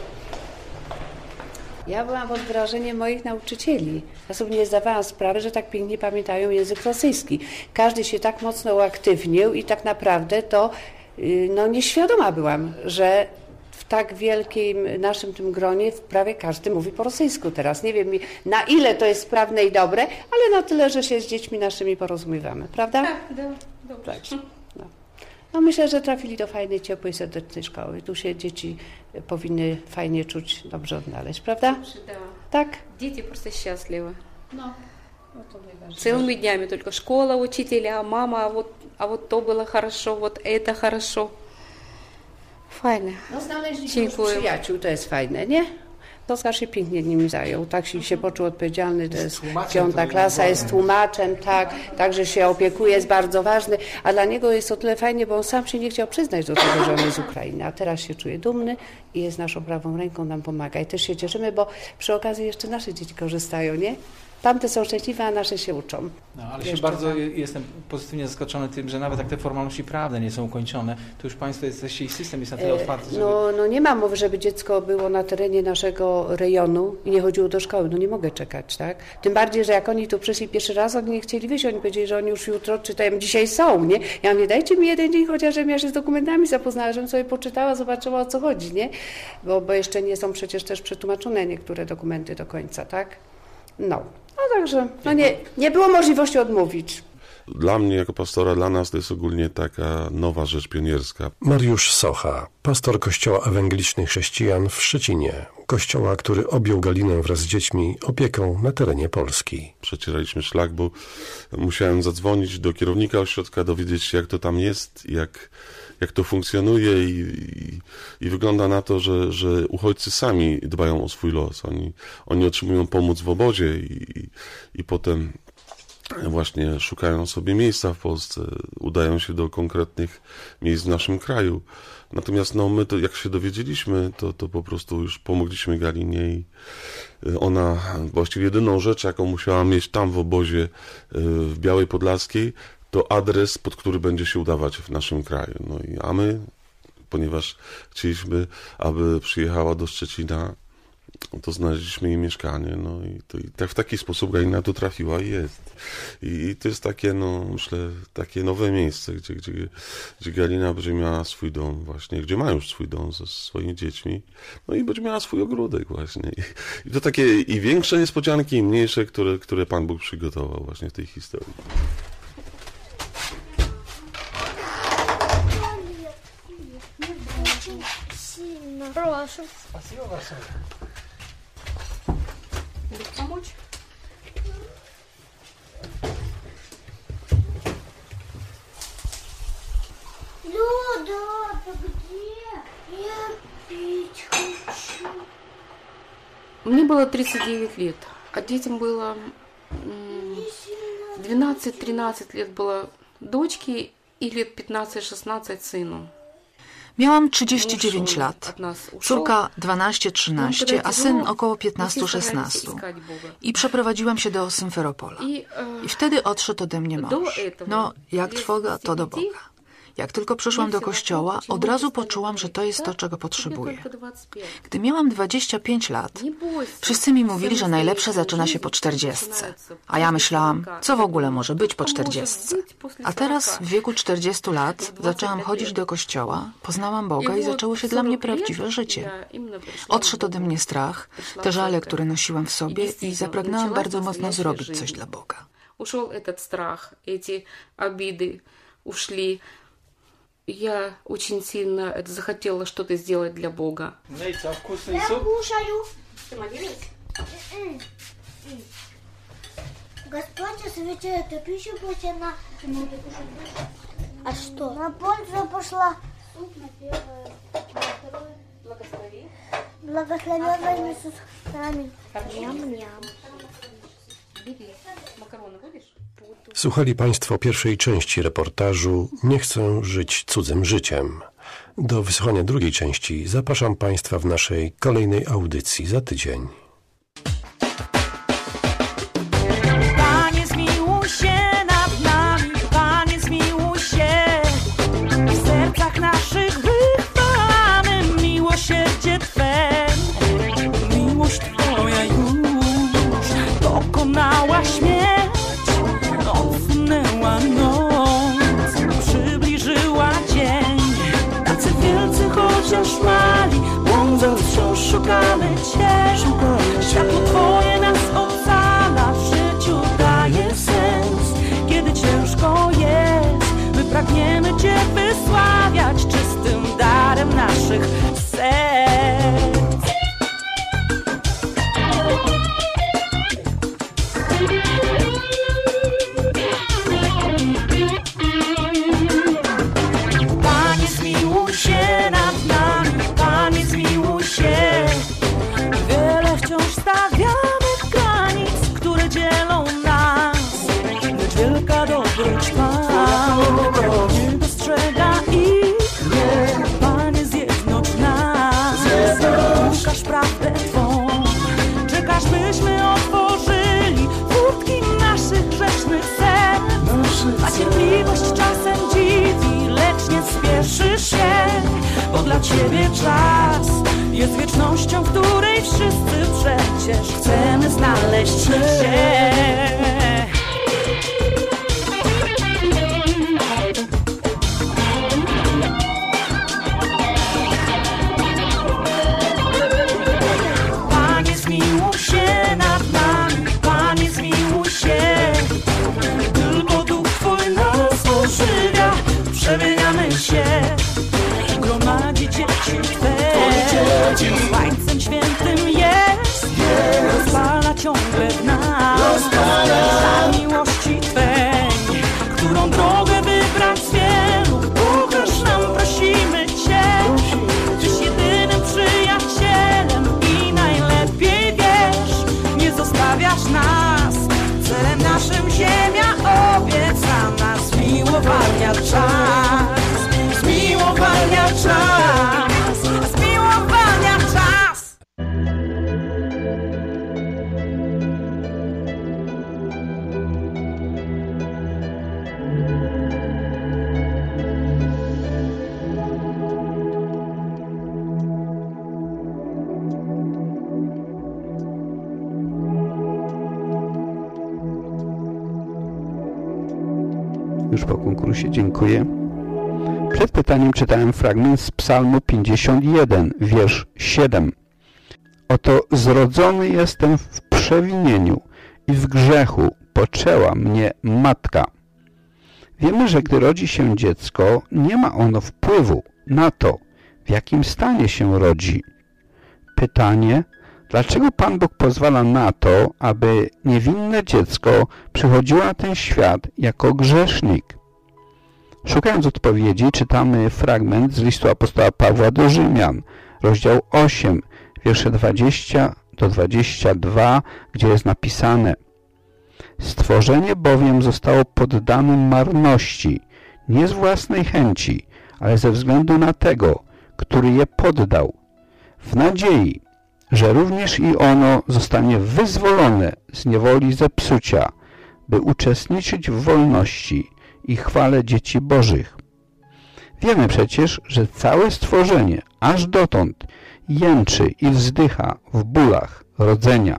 Ja byłam pod wrażeniem moich nauczycieli. Ja sobie nie zdawałam sprawy, że tak pięknie pamiętają język rosyjski. Każdy się tak mocno uaktywnił i tak naprawdę to nieświadoma byłam, że w tak wielkim naszym tym gronie prawie każdy mówi po rosyjsku teraz. Nie wiem na ile to jest sprawne i dobre, ale na tyle, że się z dziećmi naszymi porozumiewamy, prawda? Tak, dobrze. Tak. No myślę, że trafili do fajnej, ciepłej, serdecznej szkoły. Tu się dzieci powinny fajnie czuć, dobrze odnaleźć, prawda? Да. Tak? Дети просто счастливы. Целыми днями только школа, учителя, мама, а вот то было хорошо, вот это хорошо. Fajne. No znaleźliśmy przyjaciół, to jest fajne, nie? To Oskar się pięknie nimi zajął, tak się poczuł odpowiedzialny, to jest 5. klasa, jest tłumaczem, tak, także się opiekuje, jest bardzo ważny, a dla niego jest o tyle fajnie, bo on sam się nie chciał przyznać do tego, że on jest z Ukrainy, a teraz się czuje dumny i jest naszą prawą ręką, nam pomaga i też się cieszymy, bo przy okazji jeszcze nasze dzieci korzystają, nie? Tamte są szczęśliwe, a nasze się uczą. No, ale się bardzo jestem pozytywnie zaskoczony tym, że nawet jak te formalności prawne nie są ukończone, to już Państwo jesteście i system jest na tyle otwarty, żeby... No nie ma mowy, żeby dziecko było na terenie naszego rejonu i nie chodziło do szkoły. No nie mogę czekać, tak? Tym bardziej, że jak oni tu przyszli pierwszy raz, oni nie chcieli wyjść. Oni powiedzieli, że oni już jutro czytają, dzisiaj są, nie? Ja mówię, dajcie mi jeden dzień, chociaż ja się z dokumentami zapoznała, żebym sobie poczytała, zobaczyła, o co chodzi, nie? Bo jeszcze nie są przecież też przetłumaczone niektóre dokumenty do końca, tak? No także nie było możliwości odmówić. Dla mnie jako pastora, dla nas to jest ogólnie taka nowa rzecz pionierska. Mariusz Socha, pastor Kościoła Ewangelicznych Chrześcijan w Szczecinie. Kościoła, który objął Galinę wraz z dziećmi opieką na terenie Polski. Przecieraliśmy szlak, bo musiałem zadzwonić do kierownika ośrodka, dowiedzieć się, jak to tam jest, jak to funkcjonuje i wygląda na to, że uchodźcy sami dbają o swój los. Oni otrzymują pomoc w obozie i potem właśnie szukają sobie miejsca w Polsce, udają się do konkretnych miejsc w naszym kraju. Natomiast my to, jak się dowiedzieliśmy, to po prostu już pomogliśmy Galinie i ona właściwie jedyną rzecz, jaką musiała mieć tam w obozie w Białej Podlaskiej, to adres, pod który będzie się udawać w naszym kraju. A my, ponieważ chcieliśmy, aby przyjechała do Szczecina, to znaleźliśmy jej mieszkanie, i tak w taki sposób Galina tu trafiła i jest. I to jest takie, myślę, takie nowe miejsce, gdzie Galina będzie miała swój dom właśnie, gdzie ma już swój dom ze swoimi dziećmi, i będzie miała swój ogródek właśnie. I to takie i większe niespodzianki, i mniejsze, które Pan Bóg przygotował właśnie w tej historii. Proszę. Спасибо большое. Помочь? Люда, ты где? Я пить хочу. Мне было 39 лет, а детям было 12-13 лет было дочке и лет 15-16 сыну. Miałam 39 lat, córka 12-13, a syn około 15-16 i przeprowadziłam się do Symferopola. I wtedy odszedł ode mnie mąż. Jak trwoga, to do Boga. Jak tylko przyszłam do kościoła, od razu poczułam, że to jest to, czego potrzebuję. Gdy miałam 25 lat, wszyscy mi mówili, że najlepsze zaczyna się po 40. A ja myślałam, co w ogóle może być po 40. A teraz w wieku 40 lat zaczęłam chodzić do kościoła, poznałam Boga i zaczęło się dla mnie prawdziwe życie. Odszedł ode mnie strach, te żale, które nosiłam w sobie i zapragnęłam bardzo mocno zrobić coś dla Boga. Uszedł ten strach, te obidy ушли. Я очень сильно захотела что-то сделать для Бога. Знаете, вкусный суп? Я кушаю. Ты молилась? Господь освящает эту пищу, пусть она... А что? На пользу пошла. Суп на первое, на второе. Благослови. Благословенный Иисус. Аминь. Ням-ням. Бери. Макароны будешь? Słuchali Państwo pierwszej części reportażu Nie chcę żyć cudzym życiem. Do wysłuchania drugiej części zapraszam Państwa w naszej kolejnej audycji za tydzień. Panie, zmiłuj się nad nami, Panie, zmiłuj się. W sercach naszych wychwalamy miłosierdzie Twe. Miłość Twoja już dokonała śmierć. Odsunęła noc, przybliżyła dzień. Tacy wielcy chociaż mali, błądząc wciąż szukamy Cię. Światło Twoje nas ocala, w życiu daje sens. Kiedy ciężko jest, my pragniemy Cię wysławiać czystym darem naszych serc. Nie dostrzega ich, Panie, zjednocz nas. Szukasz prawdę Twą, czekasz, byśmy otworzyli furtki naszych grzesznych serc. A cierpliwość czasem dziwi, lecz nie spieszysz się, bo dla Ciebie czas jest wiecznością, w której wszyscy przecież chcemy znaleźć się. Tylko Duch Twój Już po konkursie, dziękuję. Przed pytaniem czytałem fragment z Psalmu 51, wiersz 7. Oto zrodzony jestem w przewinieniu i w grzechu poczęła mnie matka. Wiemy, że gdy rodzi się dziecko, nie ma ono wpływu na to, w jakim stanie się rodzi. Pytanie, dlaczego Pan Bóg pozwala na to, aby niewinne dziecko przychodziło na ten świat jako grzesznik? Szukając odpowiedzi, czytamy fragment z listu apostoła Pawła do Rzymian, rozdział 8, wiersze 20 do 22, gdzie jest napisane: Stworzenie bowiem zostało poddane marności, nie z własnej chęci, ale ze względu na tego, który je poddał, w nadziei, że również i ono zostanie wyzwolone z niewoli zepsucia, by uczestniczyć w wolności i chwale dzieci Bożych. Wiemy przecież, że całe stworzenie aż dotąd jęczy i wzdycha w bólach rodzenia.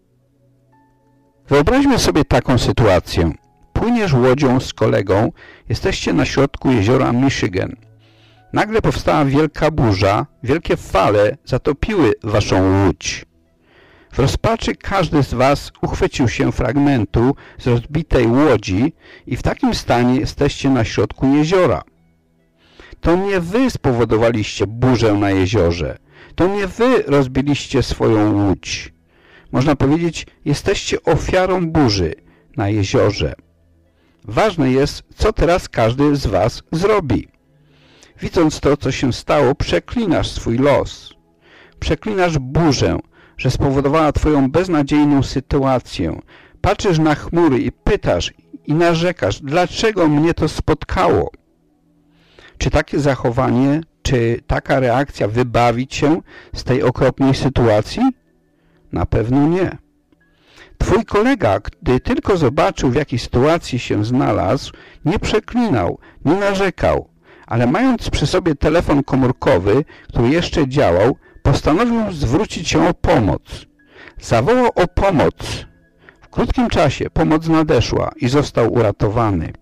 Wyobraźmy sobie taką sytuację. Płyniesz łodzią z kolegą, jesteście na środku jeziora Michigan. Nagle powstała wielka burza, wielkie fale zatopiły waszą łódź. W rozpaczy każdy z was uchwycił się fragmentu z rozbitej łodzi i w takim stanie jesteście na środku jeziora. To nie wy spowodowaliście burzę na jeziorze. To nie wy rozbiliście swoją łódź. Można powiedzieć, jesteście ofiarą burzy na jeziorze. Ważne jest, co teraz każdy z was zrobi. Widząc to, co się stało, przeklinasz swój los. Przeklinasz burzę, że spowodowała twoją beznadziejną sytuację. Patrzysz na chmury i pytasz i narzekasz, dlaczego mnie to spotkało? Czy takie zachowanie, czy taka reakcja wybawi cię z tej okropnej sytuacji? Na pewno nie. Twój kolega, gdy tylko zobaczył, w jakiej sytuacji się znalazł, nie przeklinał, nie narzekał, ale mając przy sobie telefon komórkowy, który jeszcze działał, postanowił zwrócić się o pomoc. Zawołał o pomoc. W krótkim czasie pomoc nadeszła i został uratowany.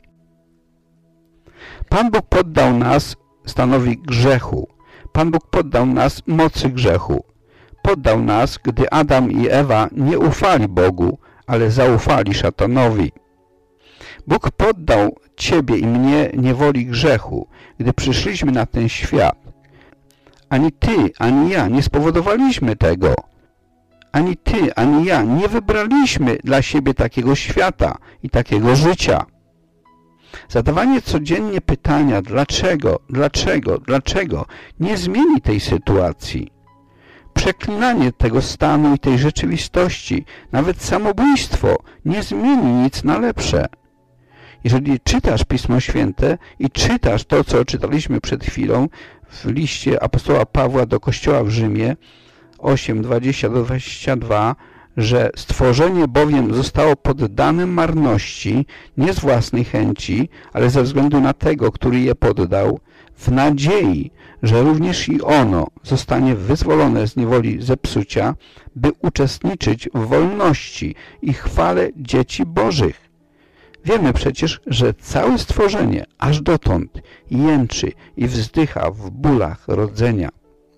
Pan Bóg poddał nas stanowi grzechu. Pan Bóg poddał nas mocy grzechu. Poddał nas, gdy Adam i Ewa nie ufali Bogu, ale zaufali szatanowi. Bóg poddał ciebie i mnie niewoli grzechu, gdy przyszliśmy na ten świat. Ani ty, ani ja nie spowodowaliśmy tego. Ani ty, ani ja nie wybraliśmy dla siebie takiego świata i takiego życia. Zadawanie codziennie pytania dlaczego, dlaczego, dlaczego nie zmieni tej sytuacji. Przeklinanie tego stanu i tej rzeczywistości, nawet samobójstwo, nie zmieni nic na lepsze. Jeżeli czytasz Pismo Święte i czytasz to, co czytaliśmy przed chwilą w liście apostoła Pawła do Kościoła w Rzymie 8, 20-22, że stworzenie bowiem zostało poddane marności, nie z własnej chęci, ale ze względu na tego, który je poddał, w nadziei, że również i ono zostanie wyzwolone z niewoli zepsucia, by uczestniczyć w wolności i chwale dzieci Bożych. Wiemy przecież, że całe stworzenie aż dotąd jęczy i wzdycha w bólach rodzenia.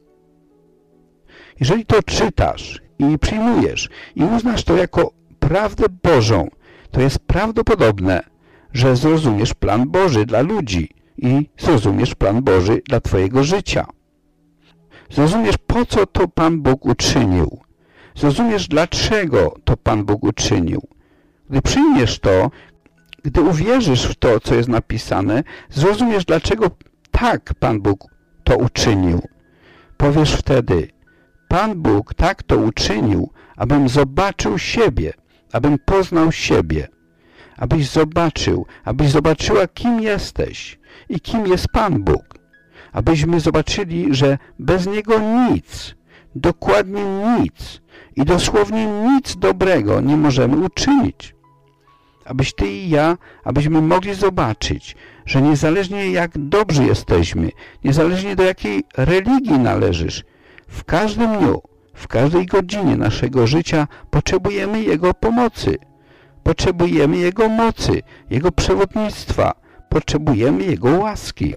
Jeżeli to czytasz i przyjmujesz i uznasz to jako prawdę Bożą, to jest prawdopodobne, że zrozumiesz plan Boży dla ludzi i zrozumiesz plan Boży dla twojego życia. Zrozumiesz, po co to Pan Bóg uczynił. Zrozumiesz, dlaczego to Pan Bóg uczynił. Gdy przyjmiesz to, gdy uwierzysz w to, co jest napisane, zrozumiesz, dlaczego tak Pan Bóg to uczynił. Powiesz wtedy: Pan Bóg tak to uczynił, abym zobaczył siebie, abym poznał siebie, abyś zobaczyła, kim jesteś i kim jest Pan Bóg, abyśmy zobaczyli, że bez Niego nic, dokładnie nic i dosłownie nic dobrego nie możemy uczynić. Abyś ty i ja, abyśmy mogli zobaczyć, że niezależnie jak dobrzy jesteśmy, niezależnie do jakiej religii należysz, w każdym dniu, w każdej godzinie naszego życia potrzebujemy Jego pomocy. Potrzebujemy Jego mocy, Jego przewodnictwa. potrzebujemy Jego łaski.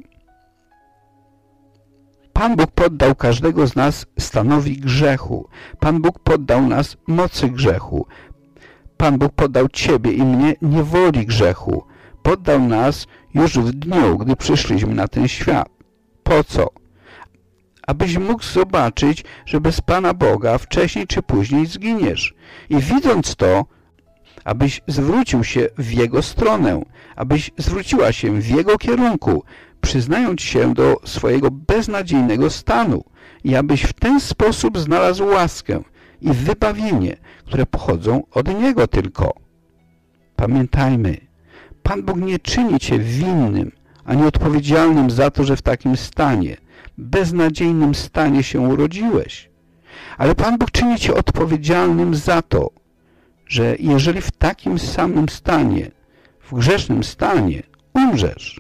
Pan Bóg poddał każdego z nas stanowi grzechu. Pan Bóg poddał nas mocy grzechu. Pan Bóg poddał Ciebie i mnie niewoli grzechu. Poddał nas już w dniu, gdy przyszliśmy na ten świat. Po co? Abyś mógł zobaczyć, że bez Pana Boga wcześniej czy później zginiesz. I widząc to, abyś zwrócił się w Jego stronę, abyś zwróciła się w Jego kierunku, przyznając się do swojego beznadziejnego stanu i abyś w ten sposób znalazł łaskę i wybawienie, które pochodzą od Niego tylko. Pamiętajmy, Pan Bóg nie czyni Cię winnym, ani odpowiedzialnym za to, że w takim stanie, beznadziejnym stanie się urodziłeś. Ale Pan Bóg czyni Cię odpowiedzialnym za to, że jeżeli w takim samym stanie, w grzesznym stanie umrzesz.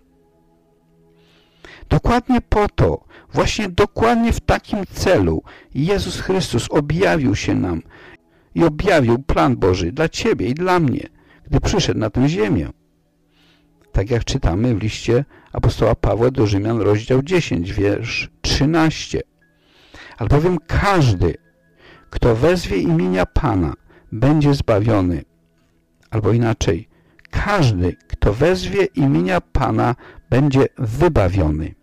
Dokładnie po to, właśnie dokładnie w takim celu Jezus Chrystus objawił się nam i objawił plan Boży dla Ciebie i dla mnie, gdy przyszedł na tę ziemię. Tak jak czytamy w liście apostoła Pawła do Rzymian, rozdział 10, wiersz 13. Albowiem każdy, kto wezwie imienia Pana, będzie zbawiony. Albo inaczej, każdy, kto wezwie imienia Pana, będzie wybawiony.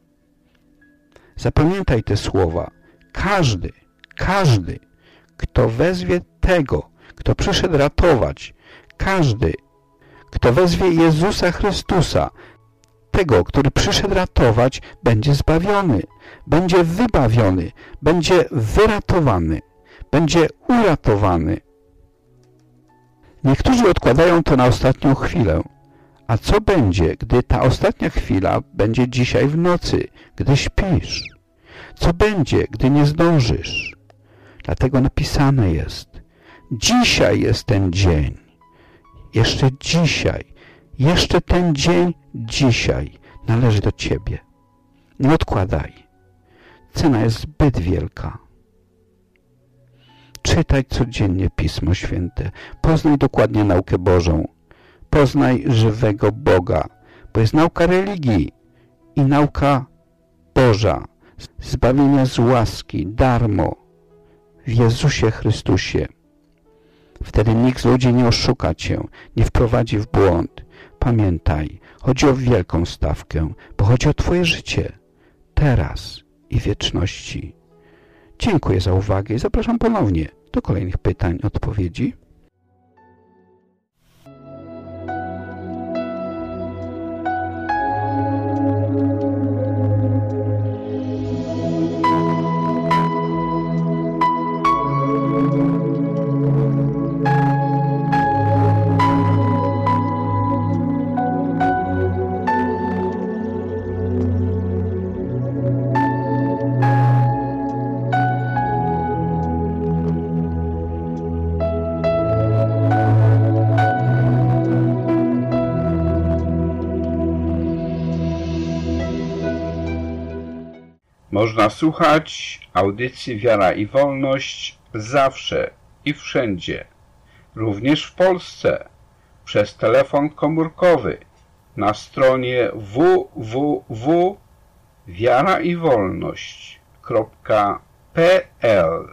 Zapamiętaj te słowa. Każdy, kto wezwie tego, kto przyszedł ratować, każdy, kto wezwie Jezusa Chrystusa, tego, który przyszedł ratować, będzie zbawiony, będzie wybawiony, będzie wyratowany, będzie uratowany. Niektórzy odkładają to na ostatnią chwilę. A co będzie, gdy ta ostatnia chwila będzie dzisiaj w nocy, gdy śpisz? Co będzie, gdy nie zdążysz? Dlatego napisane jest: dzisiaj jest ten dzień. Jeszcze dzisiaj, jeszcze ten dzień dzisiaj należy do Ciebie. Nie odkładaj. Cena jest zbyt wielka. Czytaj codziennie Pismo Święte. Poznaj dokładnie naukę Bożą. Poznaj żywego Boga, bo jest nauka religii i nauka Boża, zbawienia z łaski, darmo, w Jezusie Chrystusie. Wtedy nikt z ludzi nie oszuka Cię, nie wprowadzi w błąd. Pamiętaj, chodzi o wielką stawkę, bo chodzi o Twoje życie, teraz i w wieczności. Dziękuję za uwagę i zapraszam ponownie do kolejnych pytań, odpowiedzi. Można słuchać audycji Wiara i Wolność zawsze i wszędzie, również w Polsce, przez telefon komórkowy na stronie www.wiaraiwolność.pl.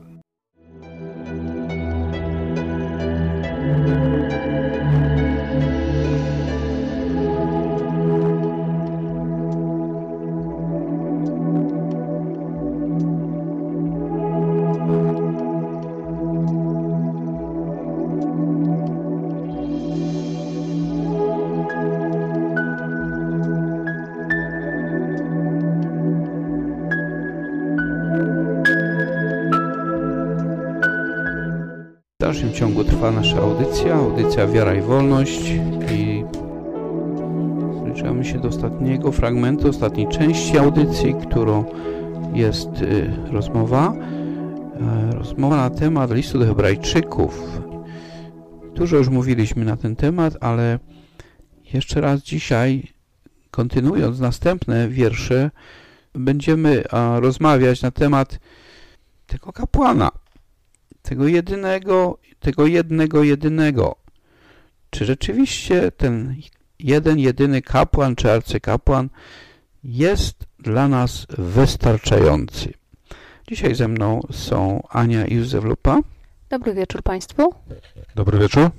W dalszym ciągu trwa nasza audycja Wiara i Wolność i zbliżamy się do ostatniego fragmentu, ostatniej części audycji, którą jest rozmowa na temat listu do Hebrajczyków. Dużo już mówiliśmy na ten temat, ale jeszcze raz dzisiaj, kontynuując następne wiersze, będziemy rozmawiać na temat tego kapłana, tego jedynego. Czy rzeczywiście ten jeden, jedyny kapłan czy arcykapłan jest dla nas wystarczający. Dzisiaj ze mną są Ania i Józef Lupa. Dobry wieczór Państwu. Dobry wieczór.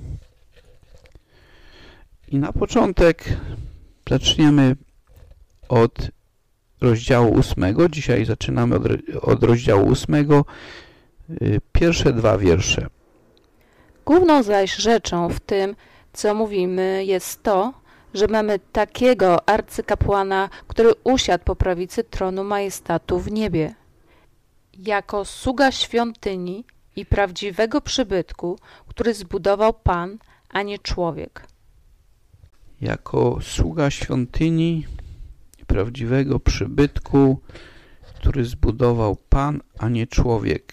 I na początek zaczniemy od rozdziału 8. Dzisiaj zaczynamy od rozdziału 8. Pierwsze 2 wiersze. Główną zaś rzeczą w tym, co mówimy, jest to, że mamy takiego arcykapłana, który usiadł po prawicy tronu majestatu w niebie. Jako sługa świątyni i prawdziwego przybytku, który zbudował Pan, a nie człowiek. Jako sługa świątyni i prawdziwego przybytku, który zbudował Pan, a nie człowiek.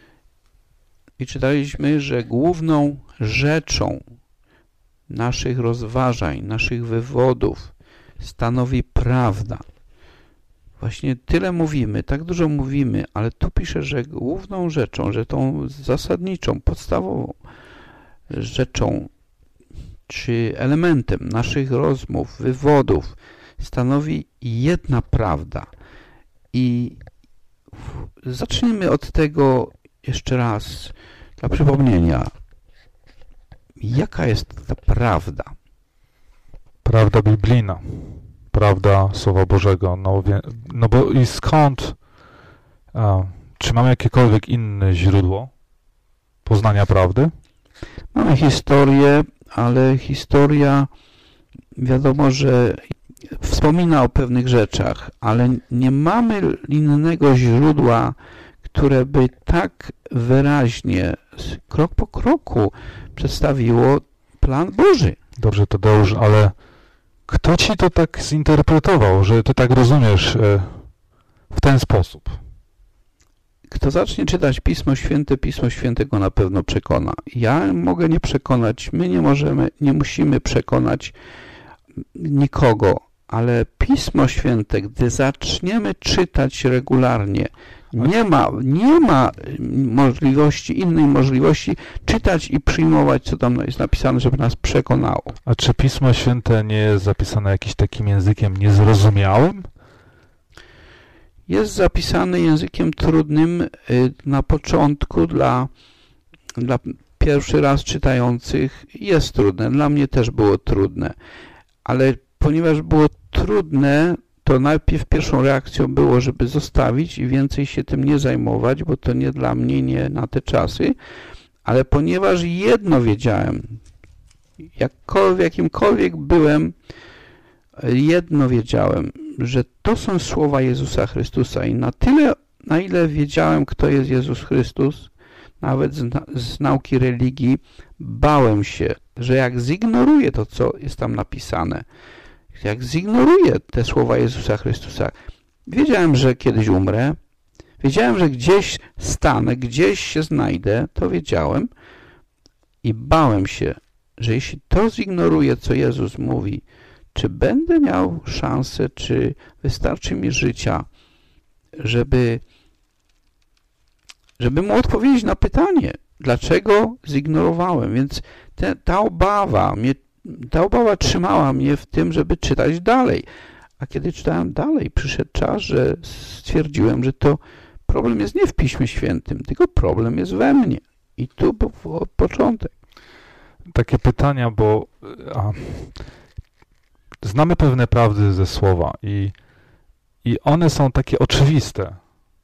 I czytaliśmy, że główną rzeczą naszych rozważań, naszych wywodów stanowi prawda. Właśnie tyle mówimy, tak dużo mówimy, ale tu pisze, że główną rzeczą, że tą zasadniczą, podstawową rzeczą czy elementem naszych rozmów, wywodów stanowi jedna prawda. I zacznijmy od tego jeszcze raz dla przypomnienia. Jaka jest ta prawda? Prawda biblijna. Prawda Słowa Bożego. No bo i skąd? Czy mamy jakiekolwiek inne źródło poznania prawdy? Mamy historię, ale historia wiadomo, że wspomina o pewnych rzeczach, ale nie mamy innego źródła, które by tak wyraźnie, krok po kroku przedstawiło plan Boży. Dobrze, Tadeusz, ale kto ci to tak zinterpretował, że ty tak rozumiesz w ten sposób? Kto zacznie czytać Pismo Święte go na pewno przekona. Ja mogę nie przekonać, my nie musimy przekonać nikogo, ale Pismo Święte, gdy zaczniemy czytać regularnie, nie ma innej możliwości czytać i przyjmować, co tam jest napisane, żeby nas przekonało. A czy Pismo Święte nie jest zapisane jakimś takim językiem niezrozumiałym? Jest zapisany językiem trudnym na początku dla pierwszy raz czytających. Jest trudne. Dla mnie też było trudne. Ale ponieważ było trudne, to najpierw pierwszą reakcją było, żeby zostawić i więcej się tym nie zajmować, bo to nie dla mnie, nie na te czasy. Ale ponieważ jedno wiedziałem, jakimkolwiek byłem, jedno wiedziałem, że to są słowa Jezusa Chrystusa i na ile wiedziałem, kto jest Jezus Chrystus, nawet z nauki religii, bałem się, że jak zignoruję to, co jest tam napisane, jak zignoruję te słowa Jezusa Chrystusa, wiedziałem, że kiedyś umrę, wiedziałem, że gdzieś stanę, gdzieś się znajdę, to wiedziałem i bałem się, że jeśli to zignoruję, co Jezus mówi, czy będę miał szansę, czy wystarczy mi życia, żeby mu odpowiedzieć na pytanie, dlaczego zignorowałem. Więc ta obawa trzymała mnie w tym, żeby czytać dalej. A kiedy czytałem dalej, przyszedł czas, że stwierdziłem, że to problem jest nie w Piśmie Świętym, tylko problem jest we mnie. I tu był początek. Takie pytania, bo znamy pewne prawdy ze Słowa i one są takie oczywiste.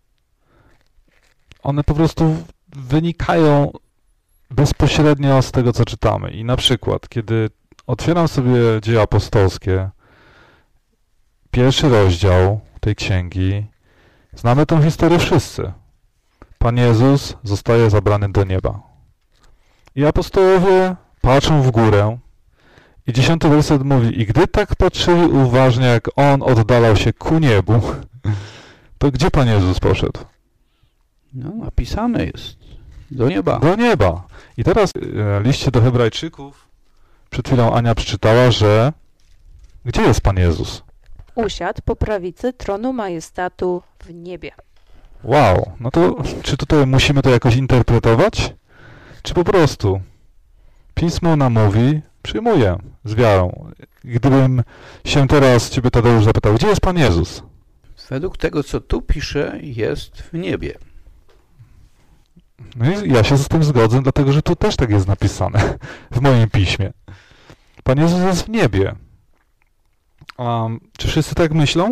One po prostu wynikają bezpośrednio z tego, co czytamy. I na przykład, kiedy otwieram sobie Dzieje Apostolskie, 1 rozdział tej księgi, znamy tę historię wszyscy. Pan Jezus zostaje zabrany do nieba. I apostołowie patrzą w górę i 10 werset mówi: i gdy tak patrzyli uważnie, jak On oddalał się ku niebu, to gdzie Pan Jezus poszedł? No, napisane jest. Do nieba. Do nieba. I teraz w liście do Hebrajczyków przed chwilą Ania przeczytała, że gdzie jest Pan Jezus? Usiadł po prawicy tronu majestatu w niebie. Wow, no to czy tutaj musimy to jakoś interpretować? Czy po prostu Pismo nam mówi, Przyjmuję z wiarą. Gdybym się teraz ciebie, Tadeusz, zapytał, gdzie jest Pan Jezus? Według tego, co tu pisze, jest w niebie. No i ja się z tym zgodzę, dlatego że tu też tak jest napisane w moim piśmie. Pan Jezus jest w niebie. Czy wszyscy tak myślą?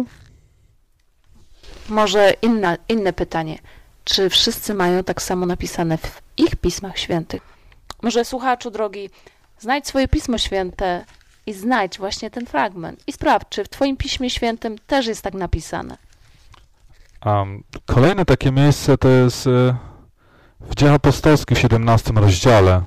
Może inne pytanie. Czy wszyscy mają tak samo napisane w ich pismach świętych? Może słuchaczu drogi, znajdź swoje Pismo Święte i znajdź właśnie ten fragment i sprawdź, czy w twoim Piśmie Świętym też jest tak napisane. Kolejne takie miejsce to jest w Dziejach Apostolskich w 17 rozdziale,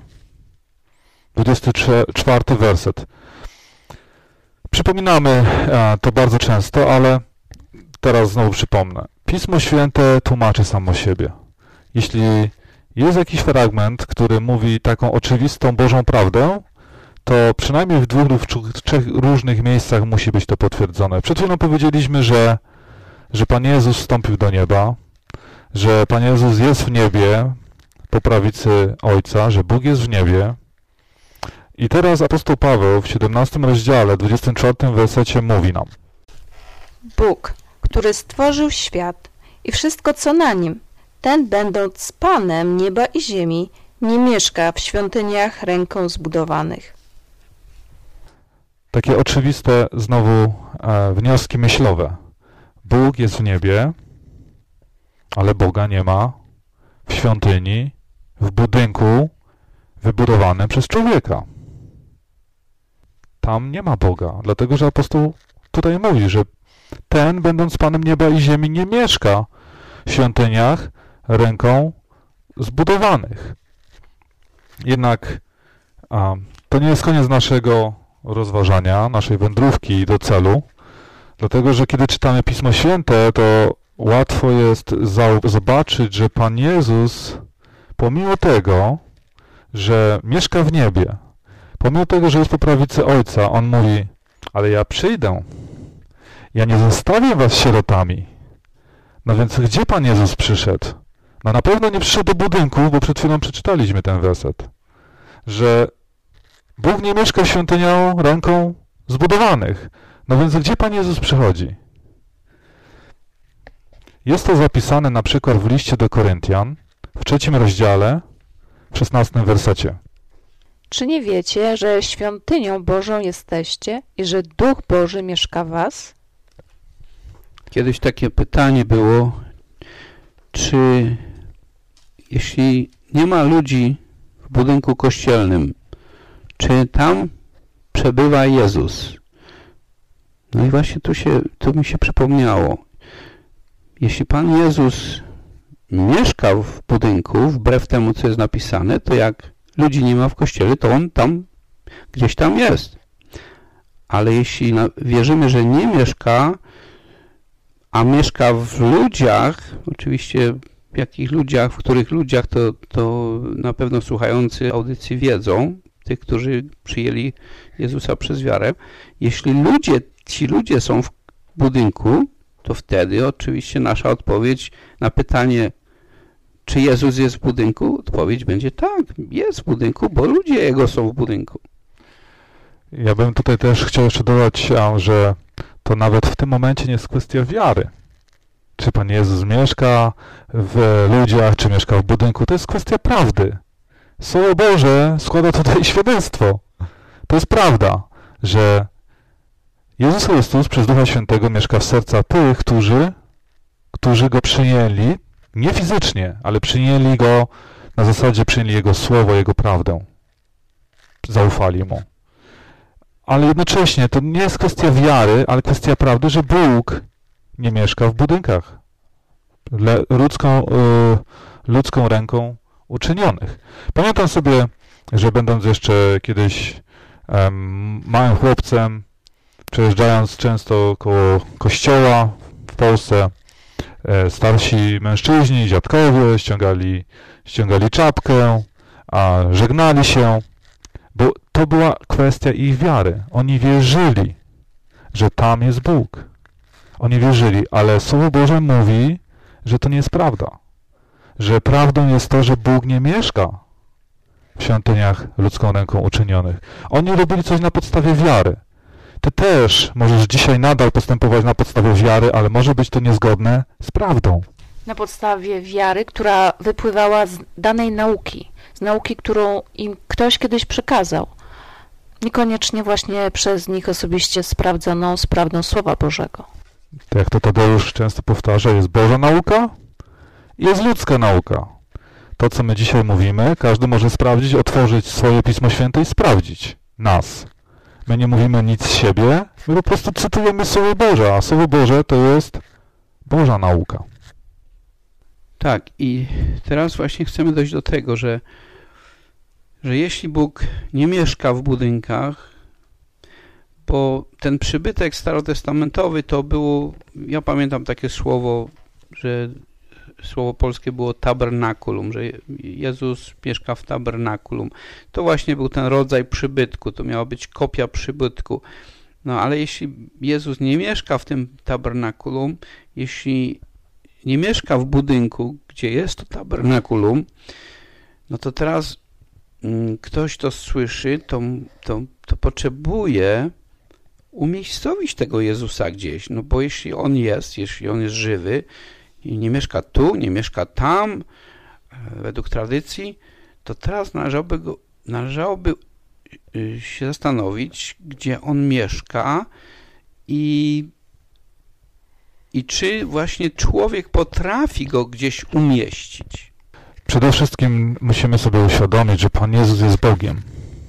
24 werset. Przypominamy to bardzo często, ale teraz znowu przypomnę. Pismo Święte tłumaczy samo siebie. Jeśli jest jakiś fragment, który mówi taką oczywistą Bożą prawdę, to przynajmniej w 2 lub 3 różnych miejscach musi być to potwierdzone. Przed chwilą powiedzieliśmy, że Pan Jezus wstąpił do nieba, że Pan Jezus jest w niebie po prawicy Ojca, że Bóg jest w niebie. I teraz apostoł Paweł w 17 rozdziale, 24 wersecie mówi nam: Bóg, który stworzył świat i wszystko, co na nim, ten, będąc Panem nieba i ziemi, nie mieszka w świątyniach ręką zbudowanych. Takie oczywiste znowu wnioski myślowe. Bóg jest w niebie, ale Boga nie ma w świątyni, w budynku wybudowanym przez człowieka. Tam nie ma Boga, dlatego że apostoł tutaj mówi, że ten, będąc Panem nieba i ziemi, nie mieszka w świątyniach ręką zbudowanych. Jednak to nie jest koniec naszego rozważania, naszej wędrówki do celu, dlatego że kiedy czytamy Pismo Święte, to łatwo jest zobaczyć, że Pan Jezus, pomimo tego, że mieszka w niebie, pomimo tego, że jest po prawicy Ojca, On mówi: ale ja przyjdę, ja nie zostawię was sierotami. No więc gdzie Pan Jezus przyszedł? No na pewno nie przyszedł do budynków, bo przed chwilą przeczytaliśmy ten werset, że Bóg nie mieszka w świątynią ręką zbudowanych. No więc gdzie Pan Jezus przychodzi? Jest to zapisane na przykład w liście do Koryntian, w 3 rozdziale, w 16 wersecie. Czy nie wiecie, że świątynią Bożą jesteście i że Duch Boży mieszka w was? Kiedyś takie pytanie było, czy jeśli nie ma ludzi w budynku kościelnym, czy tam przebywa Jezus? No i właśnie tu mi się przypomniało. Jeśli Pan Jezus mieszka w budynku, wbrew temu, co jest napisane, to jak ludzi nie ma w kościele, to On tam, gdzieś tam jest. Ale jeśli wierzymy, że nie mieszka, a mieszka w ludziach, oczywiście w jakich ludziach, w których ludziach, to na pewno słuchający audycji wiedzą, tych, którzy przyjęli Jezusa przez wiarę. Jeśli ci ludzie są w budynku, to wtedy oczywiście nasza odpowiedź na pytanie, czy Jezus jest w budynku, odpowiedź będzie tak, jest w budynku, bo ludzie Jego są w budynku. Ja bym tutaj też chciał jeszcze dodać, że to nawet w tym momencie nie jest kwestia wiary. Czy Pan Jezus mieszka w ludziach, czy mieszka w budynku, to jest kwestia prawdy. Słowo Boże składa tutaj świadectwo. To jest prawda, że Jezus Chrystus przez Ducha Świętego mieszka w sercach tych, którzy Go przyjęli, nie fizycznie, ale przyjęli Go na zasadzie, przyjęli Jego Słowo, Jego prawdę. Zaufali Mu. Ale jednocześnie to nie jest kwestia wiary, ale kwestia prawdy, że Bóg nie mieszka w budynkach ludzką ręką uczynionych. Pamiętam sobie, że będąc jeszcze kiedyś małym chłopcem, przejeżdżając często koło kościoła w Polsce, starsi mężczyźni, dziadkowie ściągali czapkę, a żegnali się, bo to była kwestia ich wiary. Oni wierzyli, że tam jest Bóg. Oni wierzyli, ale Słowo Boże mówi, że to nie jest prawda. Że prawdą jest to, że Bóg nie mieszka w świątyniach ludzką ręką uczynionych. Oni robili coś na podstawie wiary. Ty też możesz dzisiaj nadal postępować na podstawie wiary, ale może być to niezgodne z prawdą. Na podstawie wiary, która wypływała z danej nauki, z nauki, którą im ktoś kiedyś przekazał. Niekoniecznie właśnie przez nich osobiście sprawdzoną z prawdą Słowa Bożego. Tak jak to Tadeusz często powtarza, jest Boża nauka i jest ludzka nauka. To, co my dzisiaj mówimy, każdy może sprawdzić, otworzyć swoje Pismo Święte i sprawdzić nas. My nie mówimy nic z siebie, my po prostu cytujemy Słowo Boże, a Słowo Boże to jest Boża nauka. Tak, i teraz właśnie chcemy dojść do tego, że jeśli Bóg nie mieszka w budynkach, bo ten przybytek starotestamentowy to było, ja pamiętam takie słowo, że słowo polskie było tabernakulum, że Jezus mieszka w tabernakulum. To właśnie był ten rodzaj przybytku, to miała być kopia przybytku. No ale jeśli Jezus nie mieszka w tym tabernakulum, jeśli nie mieszka w budynku, gdzie jest to tabernakulum, no to teraz ktoś to słyszy, to potrzebuje umiejscowić tego Jezusa gdzieś, no bo jeśli On jest żywy i nie mieszka tu, nie mieszka tam, według tradycji, to teraz należałoby się zastanowić, gdzie On mieszka i czy właśnie człowiek potrafi go gdzieś umieścić. Przede wszystkim musimy sobie uświadomić, że Pan Jezus jest Bogiem,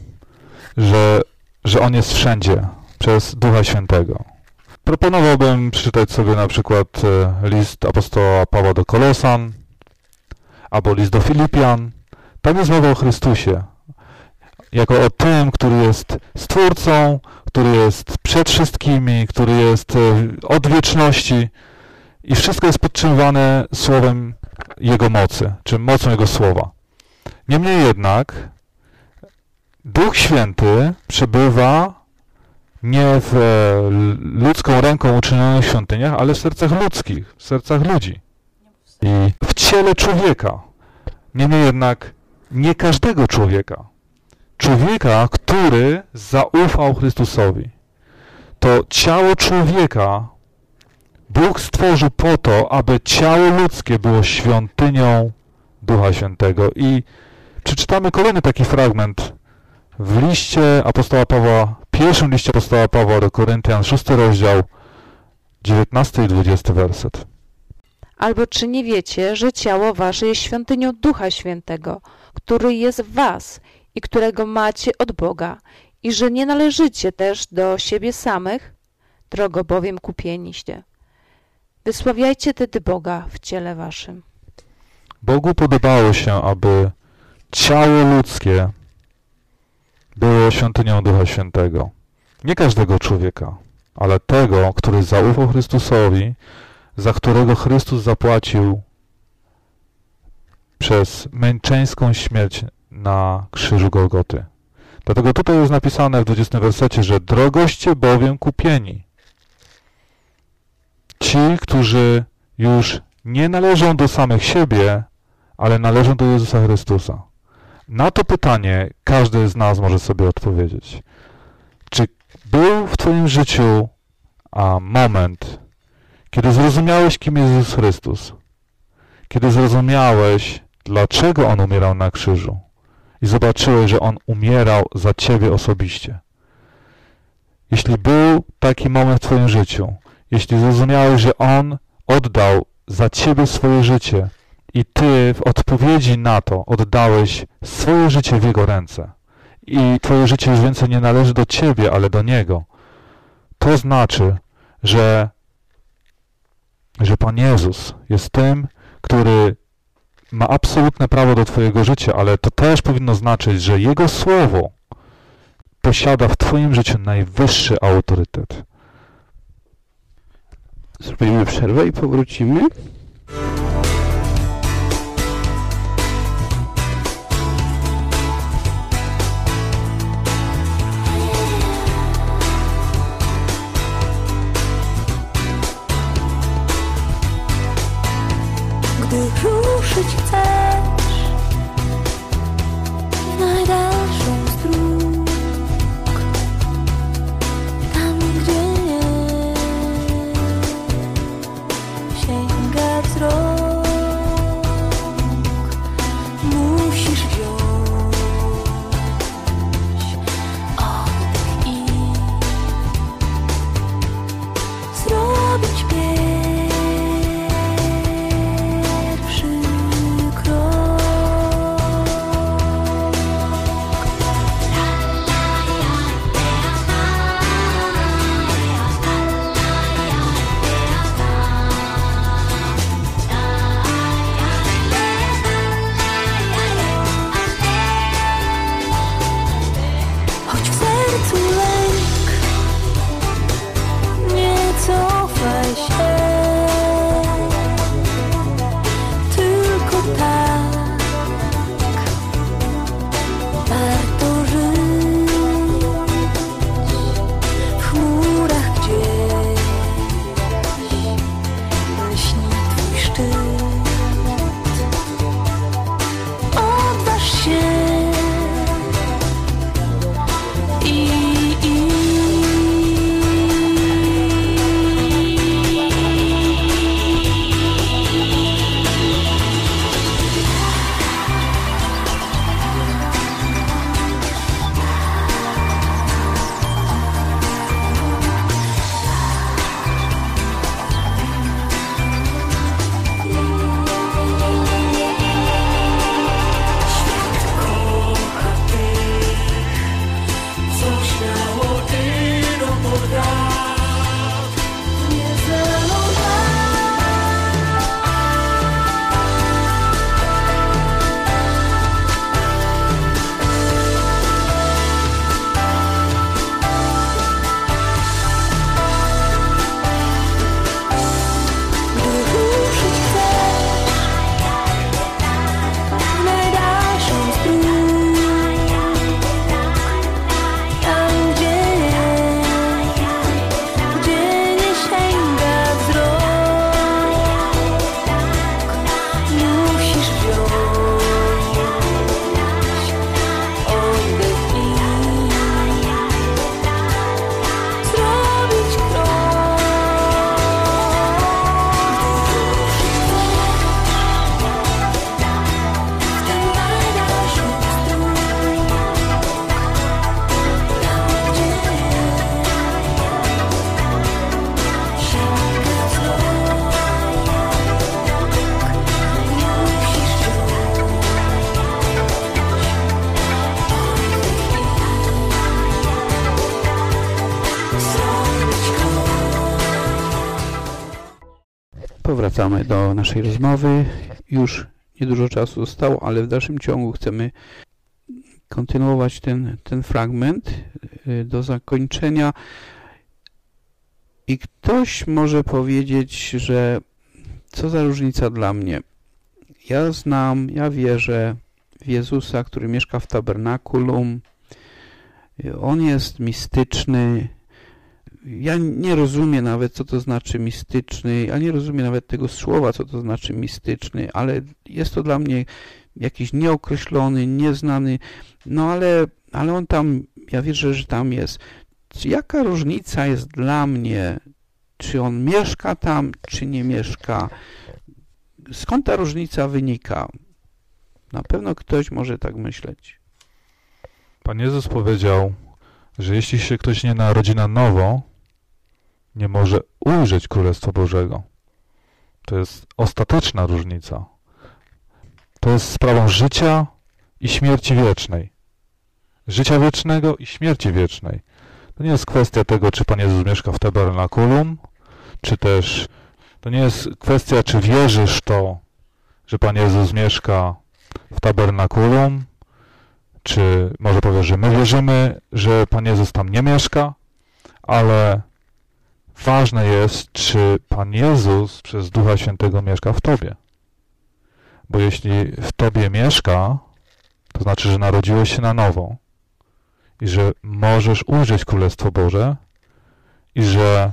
że On jest wszędzie przez Ducha Świętego. Proponowałbym przeczytać sobie na przykład list apostoła Pawła do Kolosan albo list do Filipian. Tam jest mowa o Chrystusie, jako o tym, który jest Stwórcą, który jest przed wszystkimi, który jest od wieczności i wszystko jest podtrzymywane słowem Jego mocy, czy mocą Jego słowa. Niemniej jednak Duch Święty przebywa nie w ludzką ręką uczynionych świątyniach, ale w sercach ludzkich, w sercach ludzi i w ciele człowieka. Niemniej jednak nie każdego człowieka. Człowieka, który zaufał Chrystusowi. To ciało człowieka Bóg stworzył po to, aby ciało ludzkie było świątynią Ducha Świętego. I przeczytamy kolejny taki fragment w liście apostoła Pawła, pierwszym liście apostoła Pawła do Koryntian, 6 rozdział, 19 i 20 werset. Albo czy nie wiecie, że ciało wasze jest świątynią Ducha Świętego, który jest w was i którego macie od Boga, i że nie należycie też do siebie samych, drogo bowiem kupieniście. Wysławiajcie tedy Boga w ciele waszym. Bogu podobało się, aby ciało ludzkie było świątynią Ducha Świętego. Nie każdego człowieka, ale tego, który zaufał Chrystusowi, za którego Chrystus zapłacił przez męczeńską śmierć na krzyżu Golgoty. Dlatego tutaj jest napisane w 20 wersecie, że drogoście bowiem kupieni. Ci, którzy już nie należą do samych siebie, ale należą do Jezusa Chrystusa. Na to pytanie każdy z nas może sobie odpowiedzieć. Czy był w twoim życiu moment, kiedy zrozumiałeś, kim jest Jezus Chrystus? Kiedy zrozumiałeś, dlaczego On umierał na krzyżu? I zobaczyłeś, że On umierał za ciebie osobiście. Jeśli był taki moment w twoim życiu, jeśli zrozumiałeś, że On oddał za ciebie swoje życie i ty w odpowiedzi na to oddałeś swoje życie w Jego ręce i twoje życie już więcej nie należy do ciebie, ale do Niego, to znaczy, że Pan Jezus jest tym, który ma absolutne prawo do twojego życia, ale to też powinno znaczyć, że Jego Słowo posiada w twoim życiu najwyższy autorytet. Zrobimy przerwę i powrócimy. Gdy ruszyć chcesz w wracamy do naszej rozmowy. Już niedużo czasu zostało, ale w dalszym ciągu chcemy kontynuować ten fragment do zakończenia. I ktoś może powiedzieć, że co za różnica dla mnie. Ja wierzę w Jezusa, który mieszka w tabernakulum. On jest mistyczny. Ja nie rozumiem nawet, co to znaczy mistyczny. Ja nie rozumiem nawet tego słowa, co to znaczy mistyczny, ale jest to dla mnie jakiś nieokreślony, nieznany. No ale on tam, ja wierzę, że tam jest. Jaka różnica jest dla mnie, czy on mieszka tam, czy nie mieszka? Skąd ta różnica wynika? Na pewno ktoś może tak myśleć. Pan Jezus powiedział, że jeśli się ktoś nie narodzi na nowo, nie może ujrzeć Królestwa Bożego. To jest ostateczna różnica. To jest sprawą życia i śmierci wiecznej. Życia wiecznego i śmierci wiecznej. To nie jest kwestia tego, czy Pan Jezus mieszka w tabernakulum, czy też to nie jest kwestia, czy wierzysz to, że Pan Jezus mieszka w tabernakulum, czy może powiesz, że my wierzymy, że Pan Jezus tam nie mieszka, ale ważne jest, czy Pan Jezus przez Ducha Świętego mieszka w Tobie. Bo jeśli w Tobie mieszka, to znaczy, że narodziłeś się na nowo i że możesz ujrzeć Królestwo Boże i że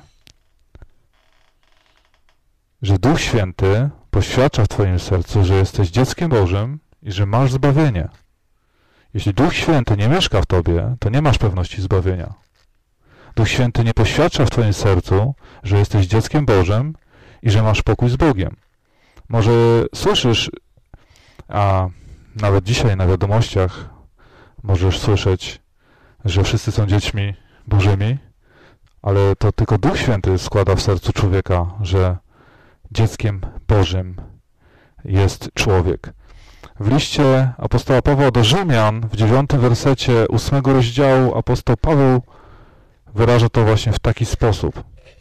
Duch Święty poświadcza w Twoim sercu, że jesteś dzieckiem Bożym i że masz zbawienie. Jeśli Duch Święty nie mieszka w Tobie, to nie masz pewności zbawienia. Duch Święty nie poświadcza w Twoim sercu, że jesteś dzieckiem Bożym i że masz pokój z Bogiem. Może słyszysz, a nawet dzisiaj na wiadomościach możesz słyszeć, że wszyscy są dziećmi Bożymi, ale to tylko Duch Święty składa w sercu człowieka, że dzieckiem Bożym jest człowiek. W liście apostoła Pawła do Rzymian w 9 wersecie 8 rozdziału apostoł Paweł wyraża to właśnie w taki sposób.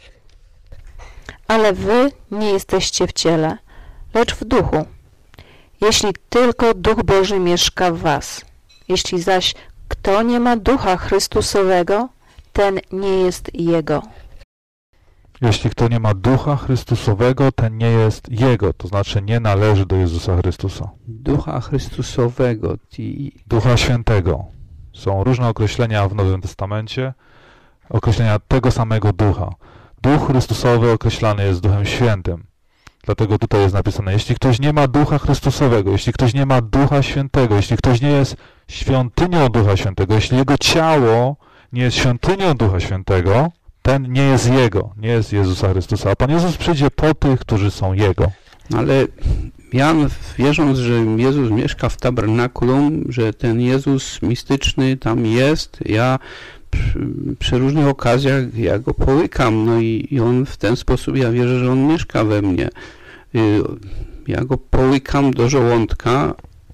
Ale wy nie jesteście w ciele, lecz w duchu. Jeśli tylko Duch Boży mieszka w was. Jeśli zaś kto nie ma Ducha Chrystusowego, ten nie jest Jego. Jeśli kto nie ma Ducha Chrystusowego, ten nie jest Jego, to znaczy nie należy do Jezusa Chrystusa. Ducha Chrystusowego. Ducha Świętego. Są różne określenia w Nowym Testamencie, określenia tego samego Ducha. Duch Chrystusowy określany jest Duchem Świętym. Dlatego tutaj jest napisane, jeśli ktoś nie ma Ducha Chrystusowego, jeśli ktoś nie ma Ducha Świętego, jeśli ktoś nie jest świątynią Ducha Świętego, jeśli jego ciało nie jest świątynią Ducha Świętego, ten nie jest Jego, nie jest Jezusa Chrystusa. A Pan Jezus przyjdzie po tych, którzy są Jego. Ale Jan, wierząc, że Jezus mieszka w tabernakulum, że ten Jezus mistyczny tam jest, ja przy różnych okazjach ja go połykam, no i on w ten sposób, ja wierzę, że on mieszka we mnie. Ja go połykam do żołądka.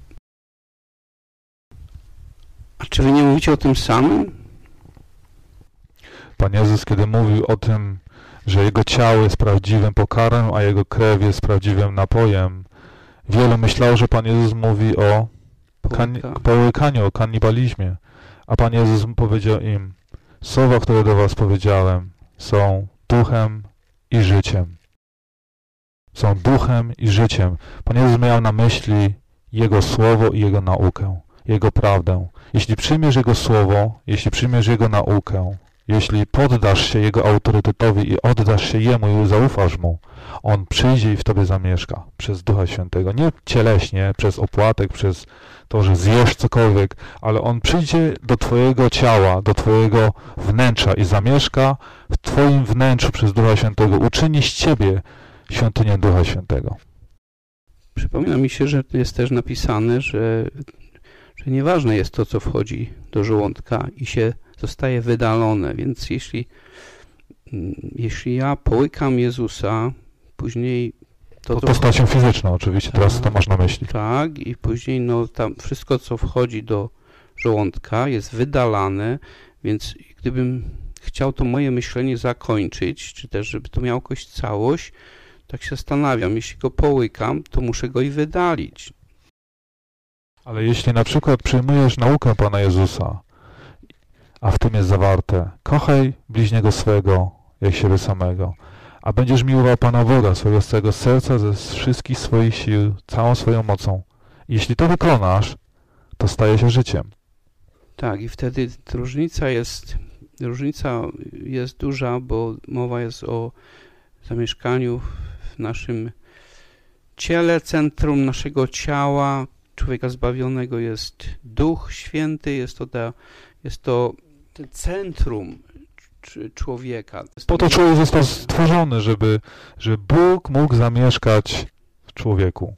A czy wy nie mówicie o tym samym? Pan Jezus, kiedy mówił o tym, że Jego ciało jest prawdziwym pokarmem, a Jego krew jest prawdziwym napojem, wielu myślało, że Pan Jezus mówi o połykaniu, o kanibalizmie. A Pan Jezus powiedział im, słowa, które do was powiedziałem, są duchem i życiem. Są duchem i życiem. Pan Jezus miał na myśli Jego słowo i Jego naukę, Jego prawdę. Jeśli przyjmiesz Jego słowo, jeśli przyjmiesz Jego naukę, jeśli poddasz się Jego autorytetowi i oddasz się Jemu i zaufasz Mu, On przyjdzie i w Tobie zamieszka przez Ducha Świętego. Nie cieleśnie, przez opłatek, przez to, że zjesz cokolwiek, ale On przyjdzie do Twojego ciała, do Twojego wnętrza i zamieszka w Twoim wnętrzu przez Ducha Świętego. Uczyni z Ciebie świątynię Ducha Świętego. Przypomina mi się, że jest też napisane, że nieważne jest to, co wchodzi do żołądka i się zostaje wydalone, więc jeśli ja połykam Jezusa, później to postacią fizyczną oczywiście, teraz to masz na myśli. Tak, i później no tam wszystko, co wchodzi do żołądka jest wydalane, więc gdybym chciał to moje myślenie zakończyć, czy też żeby to miało jakąś całość, tak się zastanawiam, jeśli go połykam, to muszę go i wydalić. Ale jeśli na przykład przyjmujesz naukę Pana Jezusa, a w tym jest zawarte, kochaj bliźniego swego, jak siebie samego, a będziesz miłował Pana Boga swojego z całego serca, ze wszystkich swoich sił, całą swoją mocą. Jeśli to wykonasz, to staje się życiem. Tak, i wtedy różnica jest duża, bo mowa jest o zamieszkaniu w naszym ciele, centrum naszego ciała. Człowieka zbawionego jest Duch Święty, jest to centrum człowieka. Po to człowiek został stworzony, żeby Bóg mógł zamieszkać w człowieku.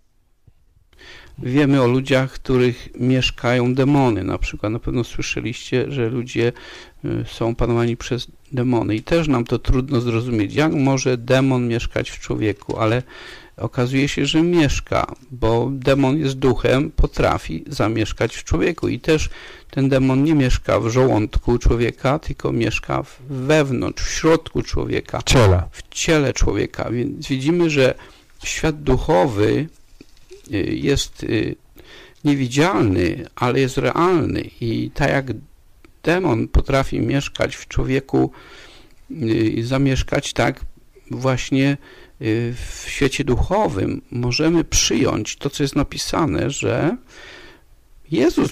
Wiemy o ludziach, w których mieszkają demony. Na przykład na pewno słyszeliście, że ludzie są panowani przez demony i też nam to trudno zrozumieć. Jak może demon mieszkać w człowieku? Ale okazuje się, że mieszka, bo demon jest duchem, potrafi zamieszkać w człowieku i też ten demon nie mieszka w żołądku człowieka, tylko mieszka wewnątrz, w środku człowieka. W ciele człowieka. Więc widzimy, że świat duchowy jest niewidzialny, ale jest realny i tak jak demon potrafi mieszkać w człowieku, zamieszkać, tak właśnie w świecie duchowym możemy przyjąć to, co jest napisane, że Jezus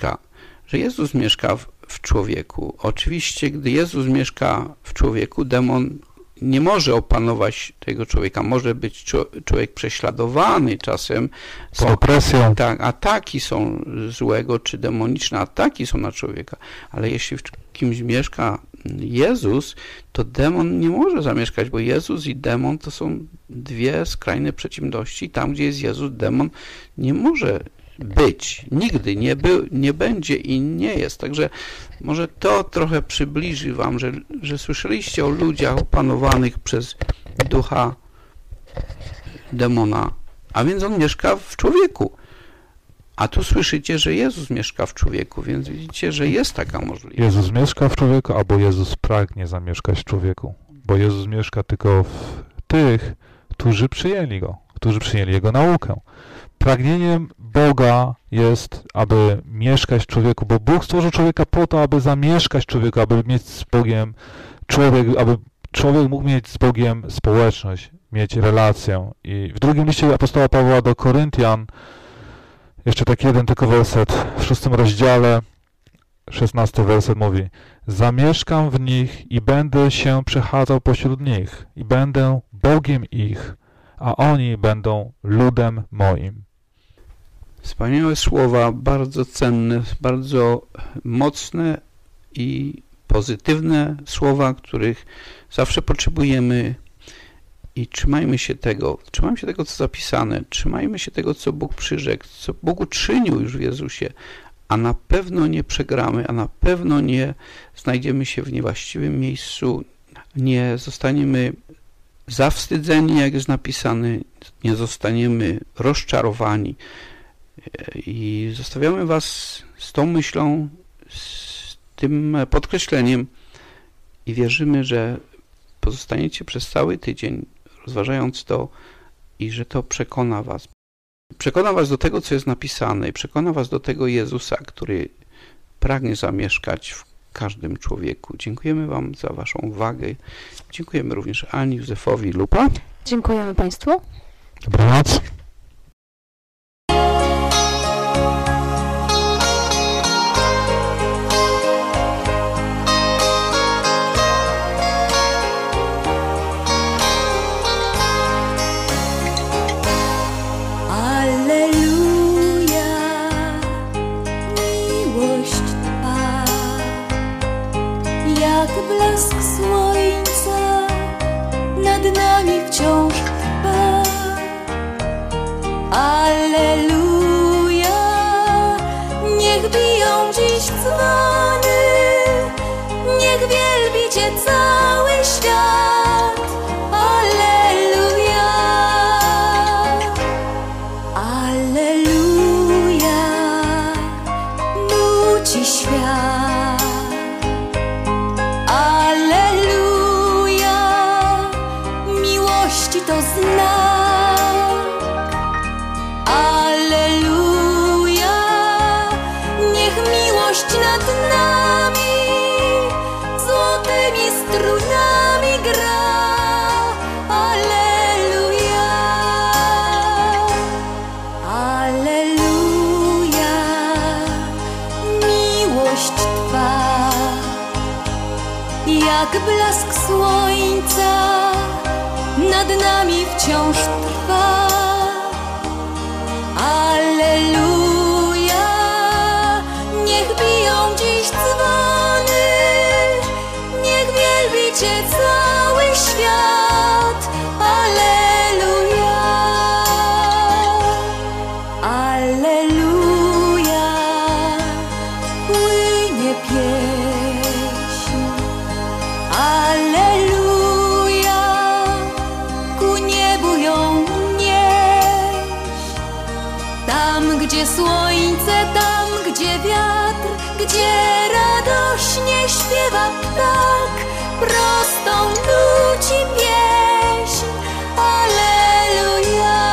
mieszka w człowieku. Oczywiście, gdy Jezus mieszka w człowieku, demon nie może opanować tego człowieka. Może być człowiek prześladowany czasem. Z opresją. Tak, ataki są złego, czy demoniczne ataki są na człowieka. Ale jeśli w kimś mieszka Jezus, to demon nie może zamieszkać, bo Jezus i demon to są dwie skrajne przeciwności. Tam, gdzie jest Jezus, demon nie może być. Nigdy nie będzie i nie jest. Także może to trochę przybliży wam, że słyszeliście o ludziach opanowanych przez ducha demona, a więc on mieszka w człowieku. A tu słyszycie, że Jezus mieszka w człowieku, więc widzicie, że jest taka możliwość. Jezus mieszka w człowieku, albo Jezus pragnie zamieszkać w człowieku. Bo Jezus mieszka tylko w tych, którzy przyjęli Go, którzy przyjęli Jego naukę. Pragnieniem Boga jest, aby mieszkać w człowieku, bo Bóg stworzył człowieka po to, aby zamieszkać w człowieku, aby mieć z Bogiem aby człowiek mógł mieć z Bogiem społeczność, mieć relację. I w drugim liście apostoła Pawła do Koryntian, jeszcze taki jeden tylko werset, w 6 rozdziale, 16 werset mówi: zamieszkam w nich i będę się przechadzał pośród nich i będę Bogiem ich, a oni będą ludem moim. Wspaniałe słowa, bardzo cenne, bardzo mocne i pozytywne słowa, których zawsze potrzebujemy i trzymajmy się tego, co zapisane, trzymajmy się tego, co Bóg przyrzekł, co Bóg uczynił już w Jezusie, a na pewno nie przegramy, a na pewno nie znajdziemy się w niewłaściwym miejscu, nie zostaniemy zawstydzeni, jak jest napisane, nie zostaniemy rozczarowani. I zostawiamy was z tą myślą, z tym podkreśleniem i wierzymy, że pozostaniecie przez cały tydzień rozważając to i że to przekona was. Przekona was do tego, co jest napisane i przekona was do tego Jezusa, który pragnie zamieszkać w każdym człowieku. Dziękujemy wam za waszą uwagę. Dziękujemy również Ani, Józefowi, Lupa. Dziękujemy państwu. Dobranoc. Blask słońca nad nami wciąż trwa. Alleluja, niech biją dziś dzwony, niech wielbi Cię cały świat. Alleluja, alleluja, nuci świat. Alleluja, miłości to znak. miłość nad nami złotymi strunami gra. Alleluja, alleluja, miłość Twa jak blask słońca nad nami wciąż trwa. Alleluja, niech biją dziś dzwony, niech wielbi Cię cały świat. Alleluja, alleluja, płynie pieśń. Alleluja, ku niebu ją nieść. Tam, gdzie słońce, tam, gdzie wiatr, gdzie radośnie śpiewa ptak, prostą nuci pieśń. Alleluja.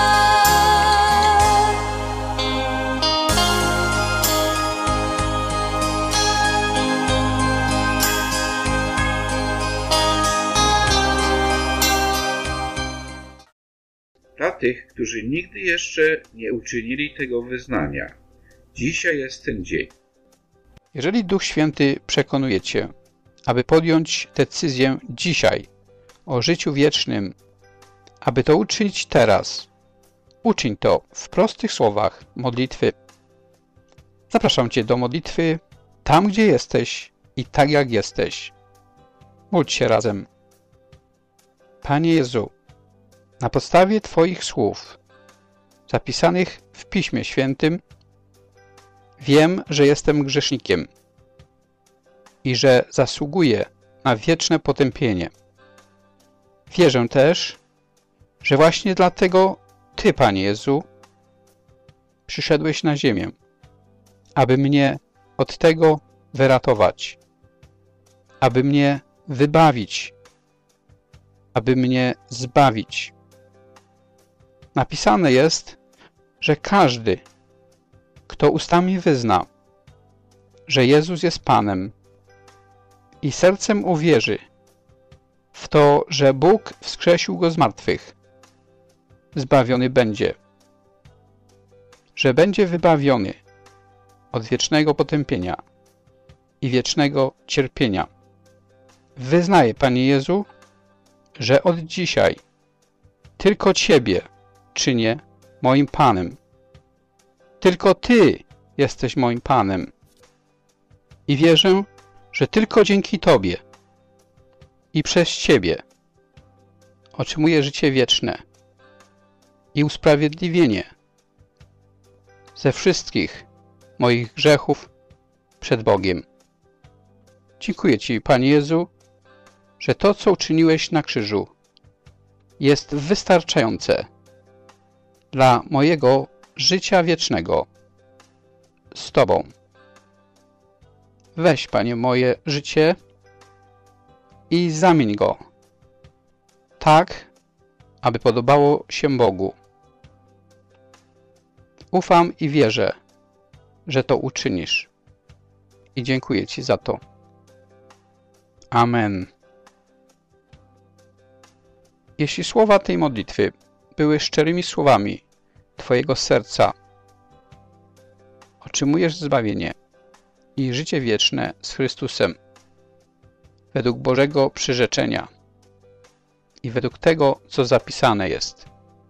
Dla tych, którzy nigdy jeszcze nie uczynili tego wyznania, dzisiaj jest ten dzień. Jeżeli Duch Święty przekonuje Cię, aby podjąć decyzję dzisiaj o życiu wiecznym, aby to uczynić teraz, uczyń to w prostych słowach modlitwy. Zapraszam Cię do modlitwy tam, gdzie jesteś i tak jak jesteś. Módl się razem. Panie Jezu, na podstawie Twoich słów, zapisanych w Piśmie Świętym, wiem, że jestem grzesznikiem i że zasługuję na wieczne potępienie. Wierzę też, że właśnie dlatego Ty, Panie Jezu, przyszedłeś na ziemię, aby mnie od tego wyratować, aby mnie wybawić, aby mnie zbawić. Napisane jest, że każdy, kto ustami wyzna, że Jezus jest Panem i sercem uwierzy w to, że Bóg wskrzesił Go z martwych, zbawiony będzie, że będzie wybawiony od wiecznego potępienia i wiecznego cierpienia. Wyznaję, Panie Jezu, że od dzisiaj tylko Ciebie czynię moim Panem. Tylko Ty jesteś moim Panem. I wierzę, że tylko dzięki Tobie i przez Ciebie otrzymuję życie wieczne i usprawiedliwienie ze wszystkich moich grzechów przed Bogiem. Dziękuję Ci, Panie Jezu, że to, co uczyniłeś na krzyżu, jest wystarczające dla mojego życia wiecznego z Tobą. Weź, Panie, moje życie i zamień go tak, aby podobało się Bogu. Ufam i wierzę, że to uczynisz. I dziękuję Ci za to. Amen. Jeśli słowa tej modlitwy były szczerymi słowami Twojego serca, otrzymujesz zbawienie i życie wieczne z Chrystusem według Bożego przyrzeczenia i według tego, co zapisane jest.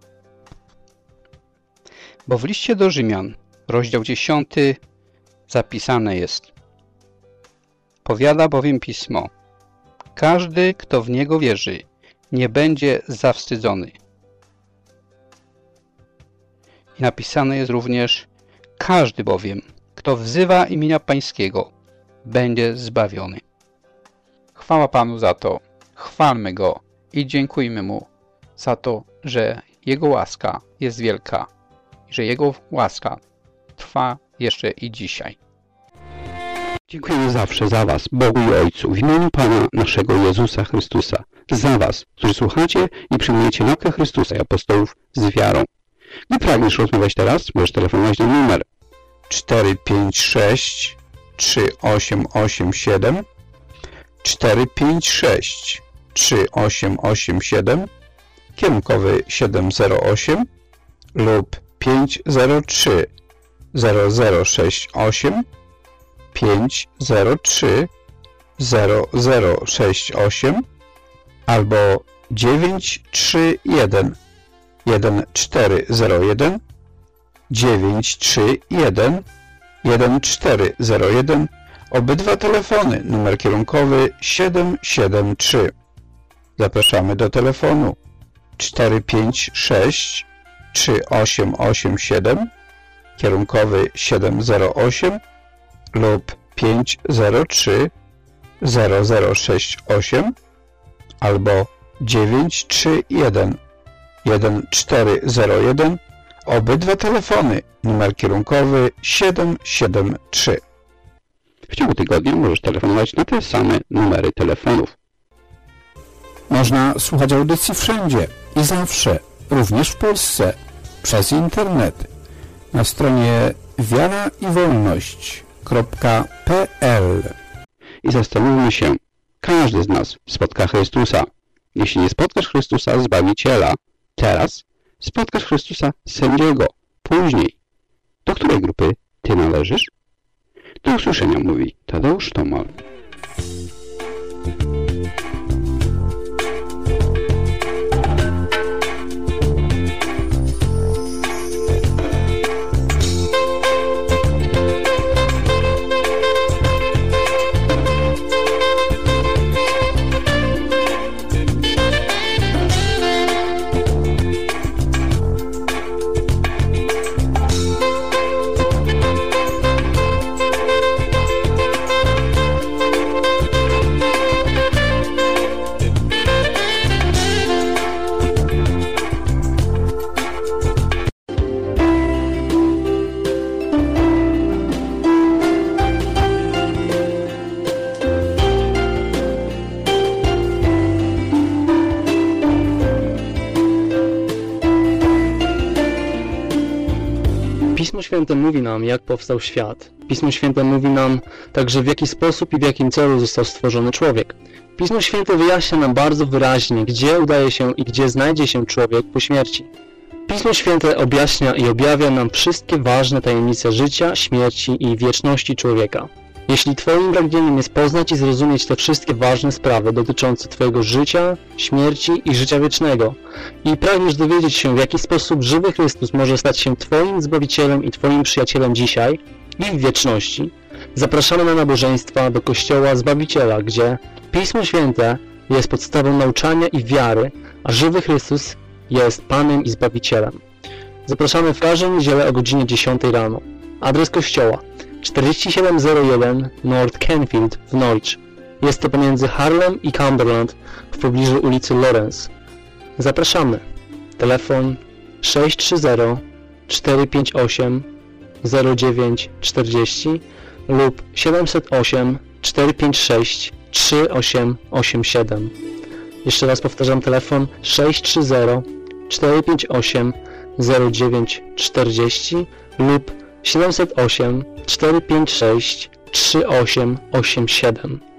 Bo w liście do Rzymian, rozdział 10, zapisane jest: powiada bowiem Pismo, każdy, kto w Niego wierzy, nie będzie zawstydzony. I napisane jest również: każdy bowiem, kto wzywa imienia Pańskiego, będzie zbawiony. Chwała Panu za to, chwalmy Go i dziękujmy Mu za to, że Jego łaska jest wielka i że Jego łaska trwa jeszcze i dzisiaj. Dziękujemy zawsze za Was, Bogu i Ojcu, w imieniu Pana naszego Jezusa Chrystusa, za Was, którzy słuchacie i przyjmujecie naukę Chrystusa i apostołów z wiarą. Gdy pragniesz rozmawiać teraz, możesz telefonować na numer 456 3887, 456 3887, kierunkowy 708 lub 503 0068, 503 0068 albo 931 1401, 931 1401, obydwa telefony, numer kierunkowy 773. Zapraszamy do telefonu 456 3887, kierunkowy 708 lub 503 0068 albo 931 1401, obydwa telefony, numer kierunkowy 773. W ciągu tygodnia możesz telefonować na te same numery telefonów. Można słuchać audycji wszędzie i zawsze, również w Polsce, przez internet, na stronie wiaraiwolność.pl. I zastanówmy się, każdy z nas spotka Chrystusa. Jeśli nie spotkasz Chrystusa, Zbawiciela, teraz spotkasz Chrystusa, sędziego, później. Do której grupy ty należysz? Do usłyszenia, mówi Tadeusz Tomal. Pismo Święte mówi nam, jak powstał świat. Pismo Święte mówi nam także, w jaki sposób i w jakim celu został stworzony człowiek. Pismo Święte wyjaśnia nam bardzo wyraźnie, gdzie udaje się i gdzie znajdzie się człowiek po śmierci. Pismo Święte objaśnia i objawia nam wszystkie ważne tajemnice życia, śmierci i wieczności człowieka. Jeśli Twoim pragnieniem jest poznać i zrozumieć te wszystkie ważne sprawy dotyczące Twojego życia, śmierci i życia wiecznego i pragniesz dowiedzieć się, w jaki sposób żywy Chrystus może stać się Twoim Zbawicielem i Twoim przyjacielem dzisiaj i w wieczności, zapraszamy na nabożeństwa do Kościoła Zbawiciela, gdzie Pismo Święte jest podstawą nauczania i wiary, a żywy Chrystus jest Panem i Zbawicielem. Zapraszamy w każdą niedzielę o godzinie 10 rano. Adres kościoła 4701 North Canfield w Norwich. Jest to pomiędzy Harlem i Cumberland w pobliżu ulicy Lawrence. Zapraszamy. Telefon 630 458 0940 lub 708 456 3887. Jeszcze raz powtarzam, telefon 630 458 0940 lub 708 456 3887.